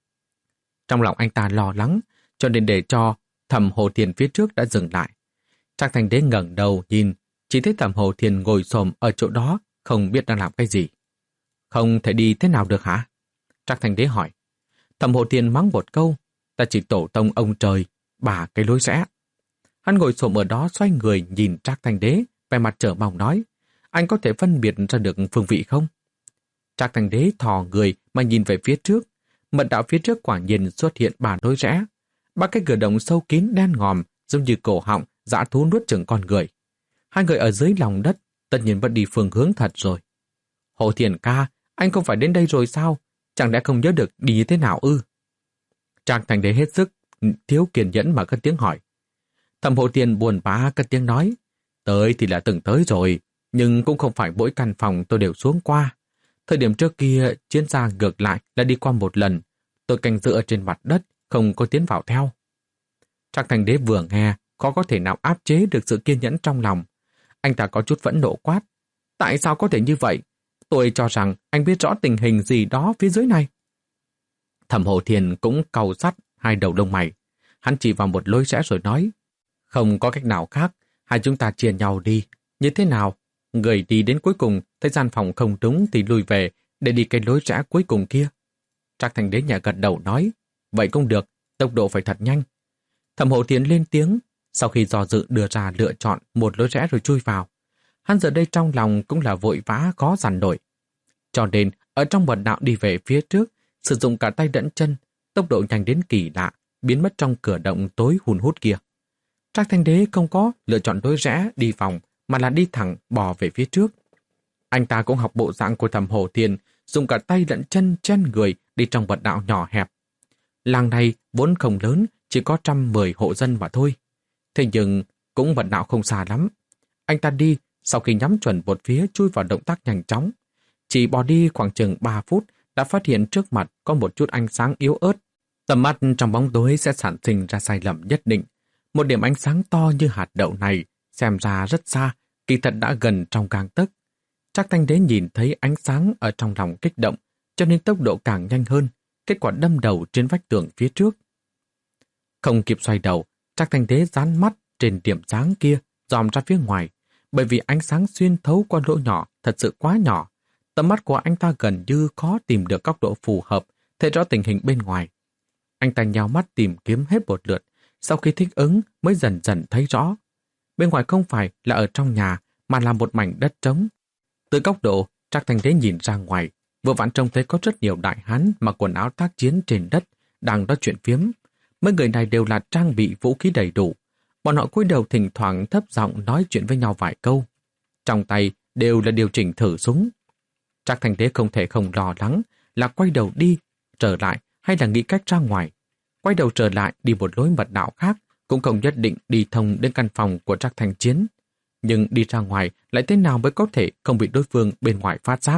Trong lòng anh ta lo lắng, cho nên để cho Thẩm Hộ Thiên phía trước đã dừng lại. Trác Thanh Đế ngẩng đầu nhìn, chỉ thấy Thẩm Hộ Thiên ngồi xổm ở chỗ đó, không biết đang làm cái gì. Không thể đi thế nào được hả? Trác Thanh Đế hỏi. Thẩm Hộ Thiên mắng một câu: ta chỉ tổ tông ông trời, bà cái lối rẽ. Hắn ngồi xổm ở đó xoay người nhìn Trác Thanh Đế, vẻ mặt trở mong nói: anh có thể phân biệt ra được phương vị không? Trác Thanh Đế thò người mà nhìn về phía trước. Mật đạo phía trước quả nhiên xuất hiện ba lối rẽ. Ba cái cửa động sâu kín đen ngòm, giống như cổ họng dã thú nuốt chửng con người. Hai người ở dưới lòng đất, tất nhiên vẫn đi phương hướng thật rồi. Hộ Thiên ca, anh không phải đến đây rồi sao? Chẳng lẽ không nhớ được đi như thế nào ư? Trác Thanh Đế hết sức thiếu kiên nhẫn mà cất tiếng hỏi. Thẩm Hộ Thiên buồn bã cất tiếng nói: tới thì là từng tới rồi, nhưng cũng không phải mỗi căn phòng tôi đều xuống qua. Thời điểm trước kia, chiến gia ngược lại là đi qua một lần. Tôi canh giữ ở trên mặt đất, không có tiến vào theo. Trác Thanh Đế vừa nghe, khó có thể nào áp chế được sự kiên nhẫn trong lòng. Anh ta có chút phẫn nộ quát: tại sao có thể như vậy? Tôi cho rằng anh biết rõ tình hình gì đó phía dưới này. Thẩm Hộ Thiên cũng cau sắt hai đầu lông mày. Hắn chỉ vào một lối rẽ rồi nói: không có cách nào khác, hai chúng ta chia nhau đi. Như thế nào? Người đi đến cuối cùng, thấy gian phòng không đúng thì lùi về để đi cái lối rẽ cuối cùng kia. Trác Thanh Đế nhà gật đầu nói: vậy cũng được, tốc độ phải thật nhanh. Thẩm Hộ Thiên lên tiếng, sau khi do dự đưa ra lựa chọn một lối rẽ rồi chui vào. Hắn giờ đây trong lòng cũng là vội vã khó dằn nổi. Cho nên, ở trong mật đạo đi về phía trước, sử dụng cả tay lẫn chân, tốc độ nhanh đến kỳ lạ, biến mất trong cửa động tối hun hút kia. Trác Thanh Đế không có lựa chọn lối rẽ đi vòng, mà là đi thẳng bò về phía trước. Anh ta cũng học bộ dạng của Thẩm Hổ Thiên, dùng cả tay lẫn chân chen người đi trong vật đạo nhỏ hẹp. Làng này vốn không lớn, chỉ có trăm mười hộ dân mà thôi. Thế nhưng cũng vật đạo không xa lắm. Anh ta đi, sau khi nhắm chuẩn một phía chui vào động tác nhanh chóng. Chỉ bò đi khoảng chừng ba phút đã phát hiện trước mặt có một chút ánh sáng yếu ớt. Tầm mắt trong bóng tối sẽ sản sinh ra sai lầm nhất định. Một điểm ánh sáng to như hạt đậu này, xem ra rất xa, kỳ thật đã gần trong gang tấc. Trác Thanh Đế nhìn thấy ánh sáng ở trong lòng kích động, cho nên tốc độ càng nhanh hơn, kết quả đâm đầu trên vách tường phía trước. Không kịp xoay đầu, Trác Thanh Đế dán mắt trên điểm sáng kia, dòm ra phía ngoài, bởi vì ánh sáng xuyên thấu qua lỗ nhỏ thật sự quá nhỏ. Tầm mắt của anh ta gần như khó tìm được góc độ phù hợp, thấy rõ tình hình bên ngoài. Anh ta nhào mắt tìm kiếm hết một lượt, sau khi thích ứng mới dần dần thấy rõ. Bên ngoài không phải là ở trong nhà, mà là một mảnh đất trống. Từ góc độ, Trác Thanh Đế nhìn ra ngoài, vừa vặn trông thấy có rất nhiều đại hán mặc quần áo tác chiến trên đất, đang nói chuyện phiếm. Mấy người này đều là trang bị vũ khí đầy đủ. Bọn họ cúi đầu thỉnh thoảng thấp giọng nói chuyện với nhau vài câu. Trong tay đều là điều chỉnh thử súng. Trác Thanh Đế không thể không lo lắng là quay đầu đi, trở lại hay là nghĩ cách ra ngoài. Quay đầu trở lại đi một lối mật đạo khác cũng không nhất định đi thông đến căn phòng của Trác Thanh Chiến. Nhưng đi ra ngoài lại thế nào mới có thể không bị đối phương bên ngoài phát giác.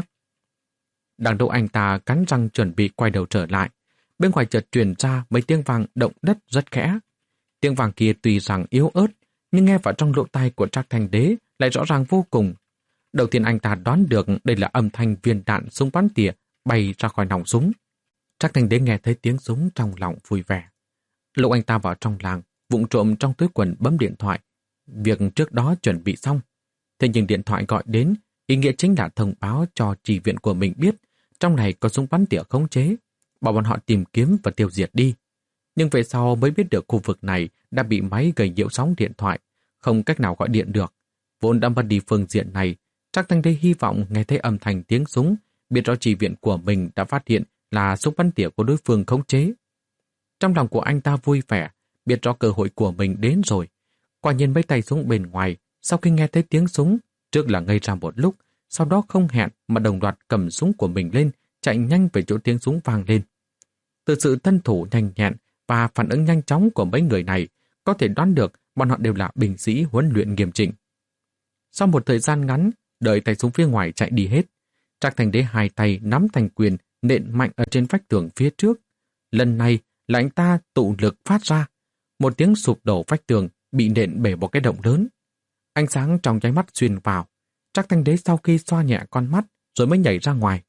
Đang đâu anh ta cắn răng chuẩn bị quay đầu trở lại. Bên ngoài chợt truyền ra mấy tiếng vang động đất rất khẽ. Tiếng vang kia tuy rằng yếu ớt, nhưng nghe vào trong lỗ tai của Trác Thanh Đế lại rõ ràng vô cùng. Đầu tiên anh ta đoán được đây là âm thanh viên đạn súng bắn tỉa bay ra khỏi nòng súng. Trác Thanh Đế nghe thấy tiếng súng trong lòng vui vẻ. Lúc anh ta vào trong làng, vụng trộm trong túi quần bấm điện thoại. Việc trước đó chuẩn bị xong. Thế nhưng điện thoại gọi đến, ý nghĩa chính là thông báo cho chỉ viện của mình biết trong này có súng bắn tỉa khống chế, bảo bọn họ tìm kiếm và tiêu diệt đi. Nhưng về sau mới biết được khu vực này đã bị máy gây nhiễu sóng điện thoại, không cách nào gọi điện được. Vốn đã mất đi phương diện này, Trác Thanh Đế hy vọng nghe thấy âm thanh tiếng súng, biết rõ chỉ viện của mình đã phát hiện là súng bắn tỉa của đối phương khống chế. Trong lòng của anh ta vui vẻ, biết rõ cơ hội của mình đến rồi. Quả nhiên mấy tay súng bên ngoài, sau khi nghe thấy tiếng súng, trước là ngây ra một lúc, sau đó không hẹn mà đồng loạt cầm súng của mình lên, chạy nhanh về chỗ tiếng súng vang lên. Từ sự thân thủ nhanh nhẹn và phản ứng nhanh chóng của mấy người này, có thể đoán được bọn họ đều là binh sĩ huấn luyện nghiêm chỉnh. Sau một thời gian ngắn, đợi tay súng phía ngoài chạy đi hết, Trác Thanh Đế hai tay nắm thành quyền nện mạnh ở trên vách tường phía trước. Lần này là anh ta tụ lực phát ra, một tiếng sụp đổ vách tường bị nện bể một cái động lớn. Ánh sáng trong nháy mắt xuyên vào. Trác Thanh Đế sau khi xoa nhẹ con mắt rồi mới nhảy ra ngoài.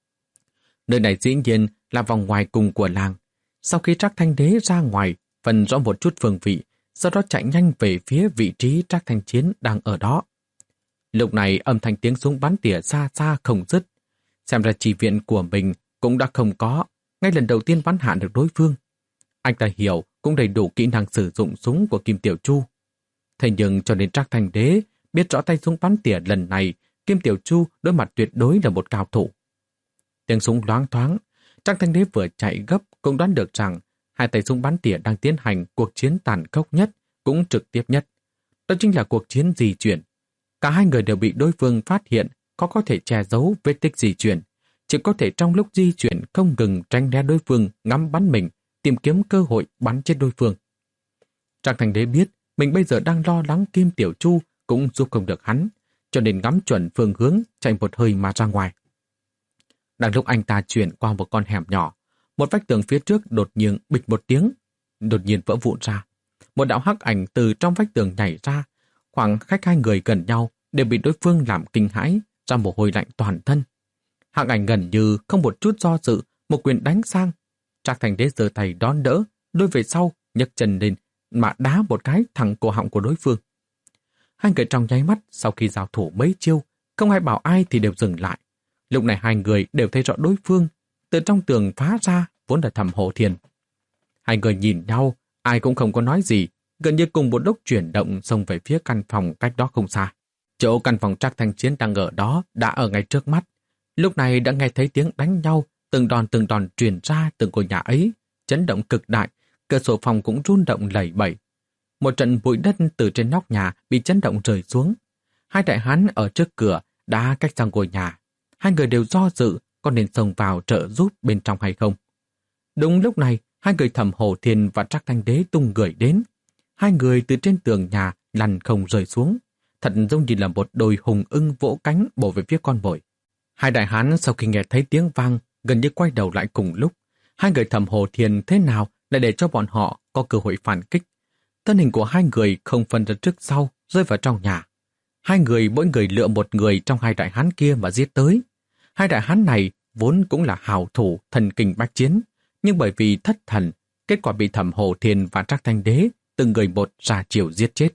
Nơi này dĩ nhiên là vòng ngoài cùng của làng. Sau khi Trác Thanh Đế ra ngoài, phân rõ một chút phương vị, sau đó chạy nhanh về phía vị trí Trác Thanh Chiến đang ở đó. Lúc này âm thanh tiếng súng bắn tỉa xa xa không dứt. Xem ra chỉ viện của mình cũng đã không có, ngay lần đầu tiên bắn hạ được đối phương. Anh ta hiểu cũng đầy đủ kỹ năng sử dụng súng của Kim Tiểu Chu. Thế nhưng cho đến Trác Thanh Đế biết rõ tay súng bắn tỉa lần này, Kim Tiểu Chu đối mặt tuyệt đối là một cao thủ. Tiếng súng loáng thoáng, Trác Thanh Đế vừa chạy gấp cũng đoán được rằng hai tay súng bắn tỉa đang tiến hành cuộc chiến tàn khốc nhất, cũng trực tiếp nhất. Đó chính là cuộc chiến di chuyển. Cả hai người đều bị đối phương phát hiện, có có thể che giấu vết tích di chuyển, chỉ có thể trong lúc di chuyển không ngừng tránh né đối phương ngắm bắn mình, tìm kiếm cơ hội bắn chết đối phương. Trác Thanh Đế biết mình bây giờ đang lo lắng Kim Tiểu Chu cũng giúp không được hắn, cho nên ngắm chuẩn phương hướng chạy một hơi mà ra ngoài. Đang lúc anh ta chuyển qua một con hẻm nhỏ, một vách tường phía trước đột nhiên bịch một tiếng, đột nhiên vỡ vụn ra. Một đạo hắc ảnh từ trong vách tường nhảy ra, khoảng cách hai người gần nhau đều bị đối phương làm kinh hãi, ra mồ hôi lạnh toàn thân. Hắc ảnh gần như không một chút do dự, một quyền đánh sang. Trác Thanh Đế giơ tay đón đỡ, lùi về sau, nhấc chân lên, mà đá một cái thẳng cổ họng của đối phương. Hai người trong nháy mắt sau khi giao thủ mấy chiêu, không ai bảo ai thì đều dừng lại. Lúc này hai người đều thấy rõ đối phương, từ trong tường phá ra vốn là Thẩm Hổ Thiên. Hai người nhìn nhau, ai cũng không có nói gì, gần như cùng một lúc chuyển động xông về phía căn phòng cách đó không xa. Chỗ căn phòng Trác Thanh Chiến đang ở đó đã ở ngay trước mắt. Lúc này đã nghe thấy tiếng đánh nhau, từng đòn từng đòn truyền ra từ ngôi nhà ấy, chấn động cực đại, cửa sổ phòng cũng rung động lẩy bẩy. Một trận bụi đất từ trên nóc nhà bị chấn động rơi xuống. Hai đại hán ở trước cửa đã cách sang ngôi nhà. Hai người đều do dự có nên xông vào trợ giúp bên trong hay không. Đúng lúc này, hai người Thẩm Hổ Thiên và Trác Thanh Đế tung người đến. Hai người từ trên tường nhà lăn không rơi xuống, thật giống như là một đôi hùng ưng vỗ cánh bổ về phía con mồi. Hai đại hán sau khi nghe thấy tiếng vang gần như quay đầu lại cùng lúc. Hai người Thẩm Hổ Thiên thế nào lại để cho bọn họ có cơ hội phản kích. Thân hình của hai người không phân ra trước sau rơi vào trong nhà. Hai người mỗi người lựa một người trong hai đại hán kia mà giết tới. Hai đại hán này vốn cũng là hào thủ thần kinh bách chiến, nhưng bởi vì thất thần, kết quả bị Thẩm Hổ Thiên và Trác Thanh Đế từng người một ra chiều giết chết.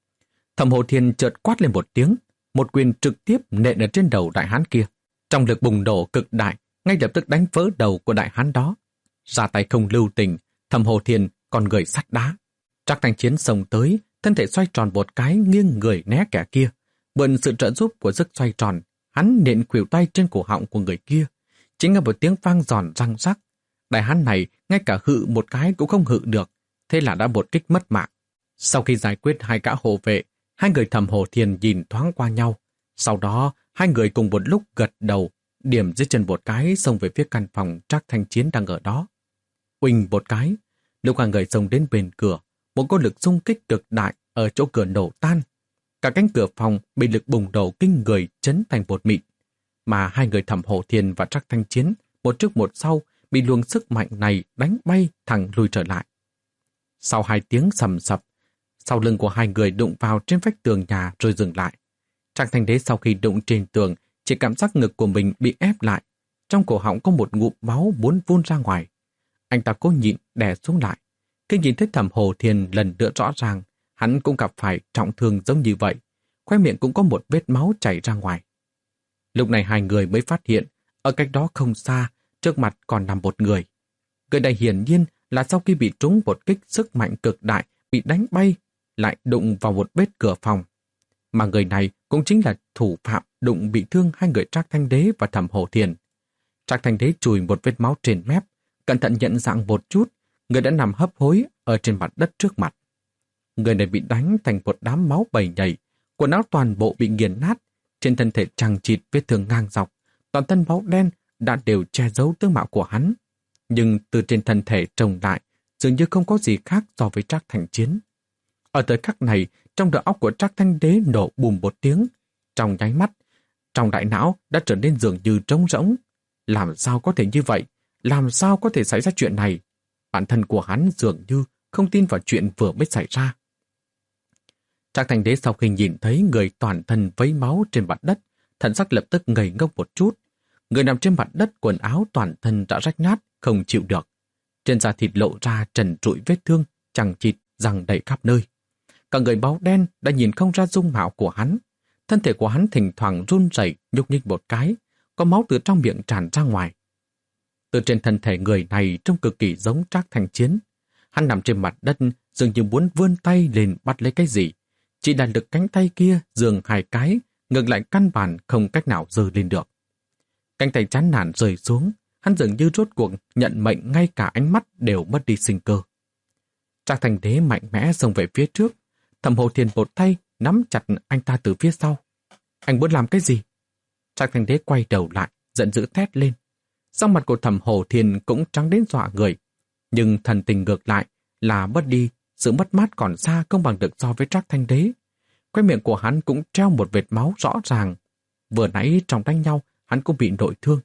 Thẩm Hổ Thiên chợt quát lên một tiếng, một quyền trực tiếp nện ở trên đầu đại hán kia. Trong lực bùng nổ cực đại, ngay lập tức đánh vỡ đầu của đại hán đó. Ra tay không lưu tình, Thẩm Hổ Thiên còn người sắt đá. Trác Thanh Chiến xông tới, thân thể xoay tròn một cái nghiêng người né kẻ kia. Mượn sự trợ giúp của sức xoay tròn, hắn nện khuỷu tay trên cổ họng của người kia. Chính là một tiếng vang giòn răng rắc. Đại hán này ngay cả hự một cái cũng không hự được, thế là đã một kích mất mạng. Sau khi giải quyết hai gã hộ vệ, hai người Thẩm Hổ Thiên nhìn thoáng qua nhau. Sau đó, hai người cùng một lúc gật đầu, điểm dưới chân một cái xông về phía căn phòng Trác Thanh Chiến đang ở đó. Uỳnh một cái, lúc hai người xông đến bên cửa, một cỗ lực xung kích cực đại ở chỗ cửa nổ tan. Cả cánh cửa phòng bị lực bùng nổ kinh người chấn thành bột mịn, mà hai người Thẩm Hổ Thiên và Trác Thanh Chiến một trước một sau bị luồng sức mạnh này đánh bay thẳng lùi trở lại. Sau hai tiếng sầm sập, sau lưng của hai người đụng vào trên vách tường nhà rồi dừng lại. Trác Thanh Đế sau khi đụng trên tường chỉ cảm giác ngực của mình bị ép lại, trong cổ họng có một ngụm máu muốn vun ra ngoài. Anh ta cố nhịn đè xuống lại. Khi nhìn thấy Thẩm Hổ Thiên lần nữa rõ ràng, hắn cũng gặp phải trọng thương giống như vậy, khóe miệng cũng có một vết máu chảy ra ngoài. Lúc này hai người mới phát hiện, ở cách đó không xa, trước mặt còn nằm một người. Người này hiển nhiên là sau khi bị trúng một kích sức mạnh cực đại, bị đánh bay, lại đụng vào một vết cửa phòng. Mà người này cũng chính là thủ phạm đụng bị thương hai người Trác Thanh Đế và Thẩm Hổ Thiên. Trác Thanh Đế chùi một vết máu trên mép, cẩn thận nhận dạng một chút, người đã nằm hấp hối ở trên mặt đất trước mặt. Người này bị đánh thành một đám máu bầy nhầy, quần áo toàn bộ bị nghiền nát, trên thân thể chằng chịt vết thương ngang dọc, toàn thân máu đen đã đều che giấu tướng mạo của hắn. Nhưng từ trên thân thể trông lại, dường như không có gì khác so với Trác Thanh Chiến. Ở thời khắc này, trong đầu óc của Trác Thanh Đế nổ bùm một tiếng. Trong nháy mắt, trong đại não đã trở nên dường như trống rỗng. Làm sao có thể như vậy? Làm sao có thể xảy ra chuyện này? Bản thân của hắn dường như không tin vào chuyện vừa mới xảy ra. Trác Thanh Đế sau khi nhìn thấy người toàn thân vấy máu trên mặt đất, thần sắc lập tức ngây ngốc một chút. Người nằm trên mặt đất, quần áo toàn thân đã rách nát, không chịu được. Trên da thịt lộ ra trần trụi vết thương, chằng chịt, răng đầy khắp nơi. Cả người máu đen đã nhìn không ra dung mạo của hắn. Thân thể của hắn thỉnh thoảng run rẩy, nhúc nhích một cái, có máu từ trong miệng tràn ra ngoài. Từ trên thân thể người này trông cực kỳ giống Trác Thanh Chiến. Hắn nằm trên mặt đất, dường như muốn vươn tay lên bắt lấy cái gì. Chỉ là lực cánh tay kia dường hai cái, ngược lại căn bản không cách nào giơ lên được. Cánh tay chán nản rơi xuống, hắn dường như rốt cuộc nhận mệnh, ngay cả ánh mắt đều mất đi sinh cơ. Trác Thanh Đế mạnh mẽ xông về phía trước, Thẩm Hổ Thiên một tay nắm chặt anh ta từ phía sau. Anh muốn làm cái gì? Trác Thanh Đế quay đầu lại, giận dữ thét lên. Sắc mặt của Thẩm Hổ Thiên cũng trắng đến dọa người, nhưng thần tình ngược lại là mất đi, sự mất mát còn xa không bằng được so với Trác Thanh Đế. Khóe miệng của hắn cũng treo một vệt máu rõ ràng. Vừa nãy trong đánh nhau, hắn cũng bị nội thương.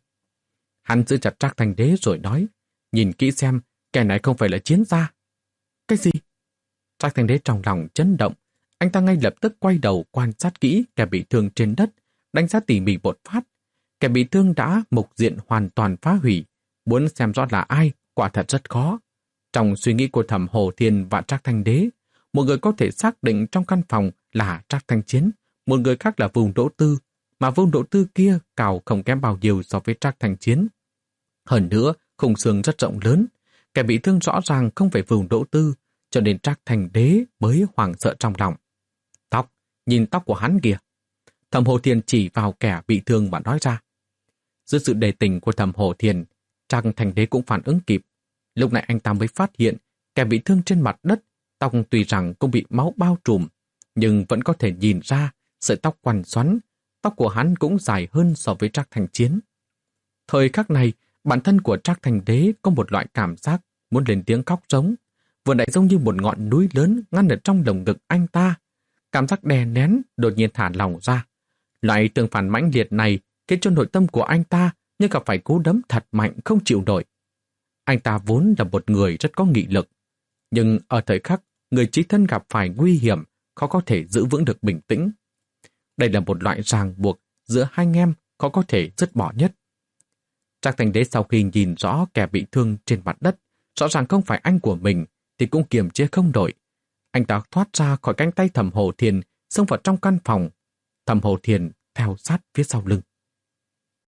Hắn giữ chặt Trác Thanh Đế rồi nói, nhìn kỹ xem, kẻ này không phải là chiến gia. Cái gì? Trác Thanh Đế trong lòng chấn động, anh ta ngay lập tức quay đầu quan sát kỹ kẻ bị thương trên đất, đánh giá tỉ mỉ một phát. Kẻ bị thương đã mục diện hoàn toàn phá hủy, muốn xem rõ là ai, quả thật rất khó. Trong suy nghĩ của Thẩm Hổ Thiên và Trác Thanh Đế, một người có thể xác định trong căn phòng là Trác Thanh Chiến, một người khác là Vùng Đỗ Tư, mà Vùng Đỗ Tư kia cào không kém bao nhiêu so với Trác Thanh Chiến. Hơn nữa, khung xương rất rộng lớn, kẻ bị thương rõ ràng không phải Vùng Đỗ Tư, cho nên Trác Thanh Đế mới hoảng sợ trong lòng. Tóc, nhìn tóc của hắn kìa. Thẩm Hổ Thiên chỉ vào kẻ bị thương mà nói ra. Dưới sự đề tình của Thẩm Hổ Thiên, Trác Thanh Đế cũng phản ứng kịp. Lúc này anh ta mới phát hiện kẻ bị thương trên mặt đất, tóc tuy rằng cũng bị máu bao trùm, nhưng vẫn có thể nhìn ra sợi tóc quằn xoắn, tóc của hắn cũng dài hơn so với Trác Thành Chiến. Thời khắc này, bản thân của Trác Thành Đế có một loại cảm giác muốn lên tiếng khóc giống, vừa nãy giống như một ngọn núi lớn ngăn ở trong lồng ngực anh ta. Cảm giác đè nén đột nhiên thả lỏng ra. Loại tương phản mãnh liệt này khiến cho nội tâm của anh ta như gặp phải cú đấm thật mạnh không chịu nổi. Anh ta vốn là một người rất có nghị lực, nhưng ở thời khắc người chí thân gặp phải nguy hiểm, khó có thể giữ vững được bình tĩnh. Đây là một loại ràng buộc giữa hai anh em khó có thể dứt bỏ nhất. Trác Thành Đế sau khi nhìn rõ kẻ bị thương trên mặt đất, rõ ràng không phải anh của mình, thì cũng kiềm chế không nổi. Anh ta thoát ra khỏi cánh tay Thẩm Hổ Thiền, xông vào trong căn phòng. Thẩm Hổ Thiền theo sát phía sau lưng.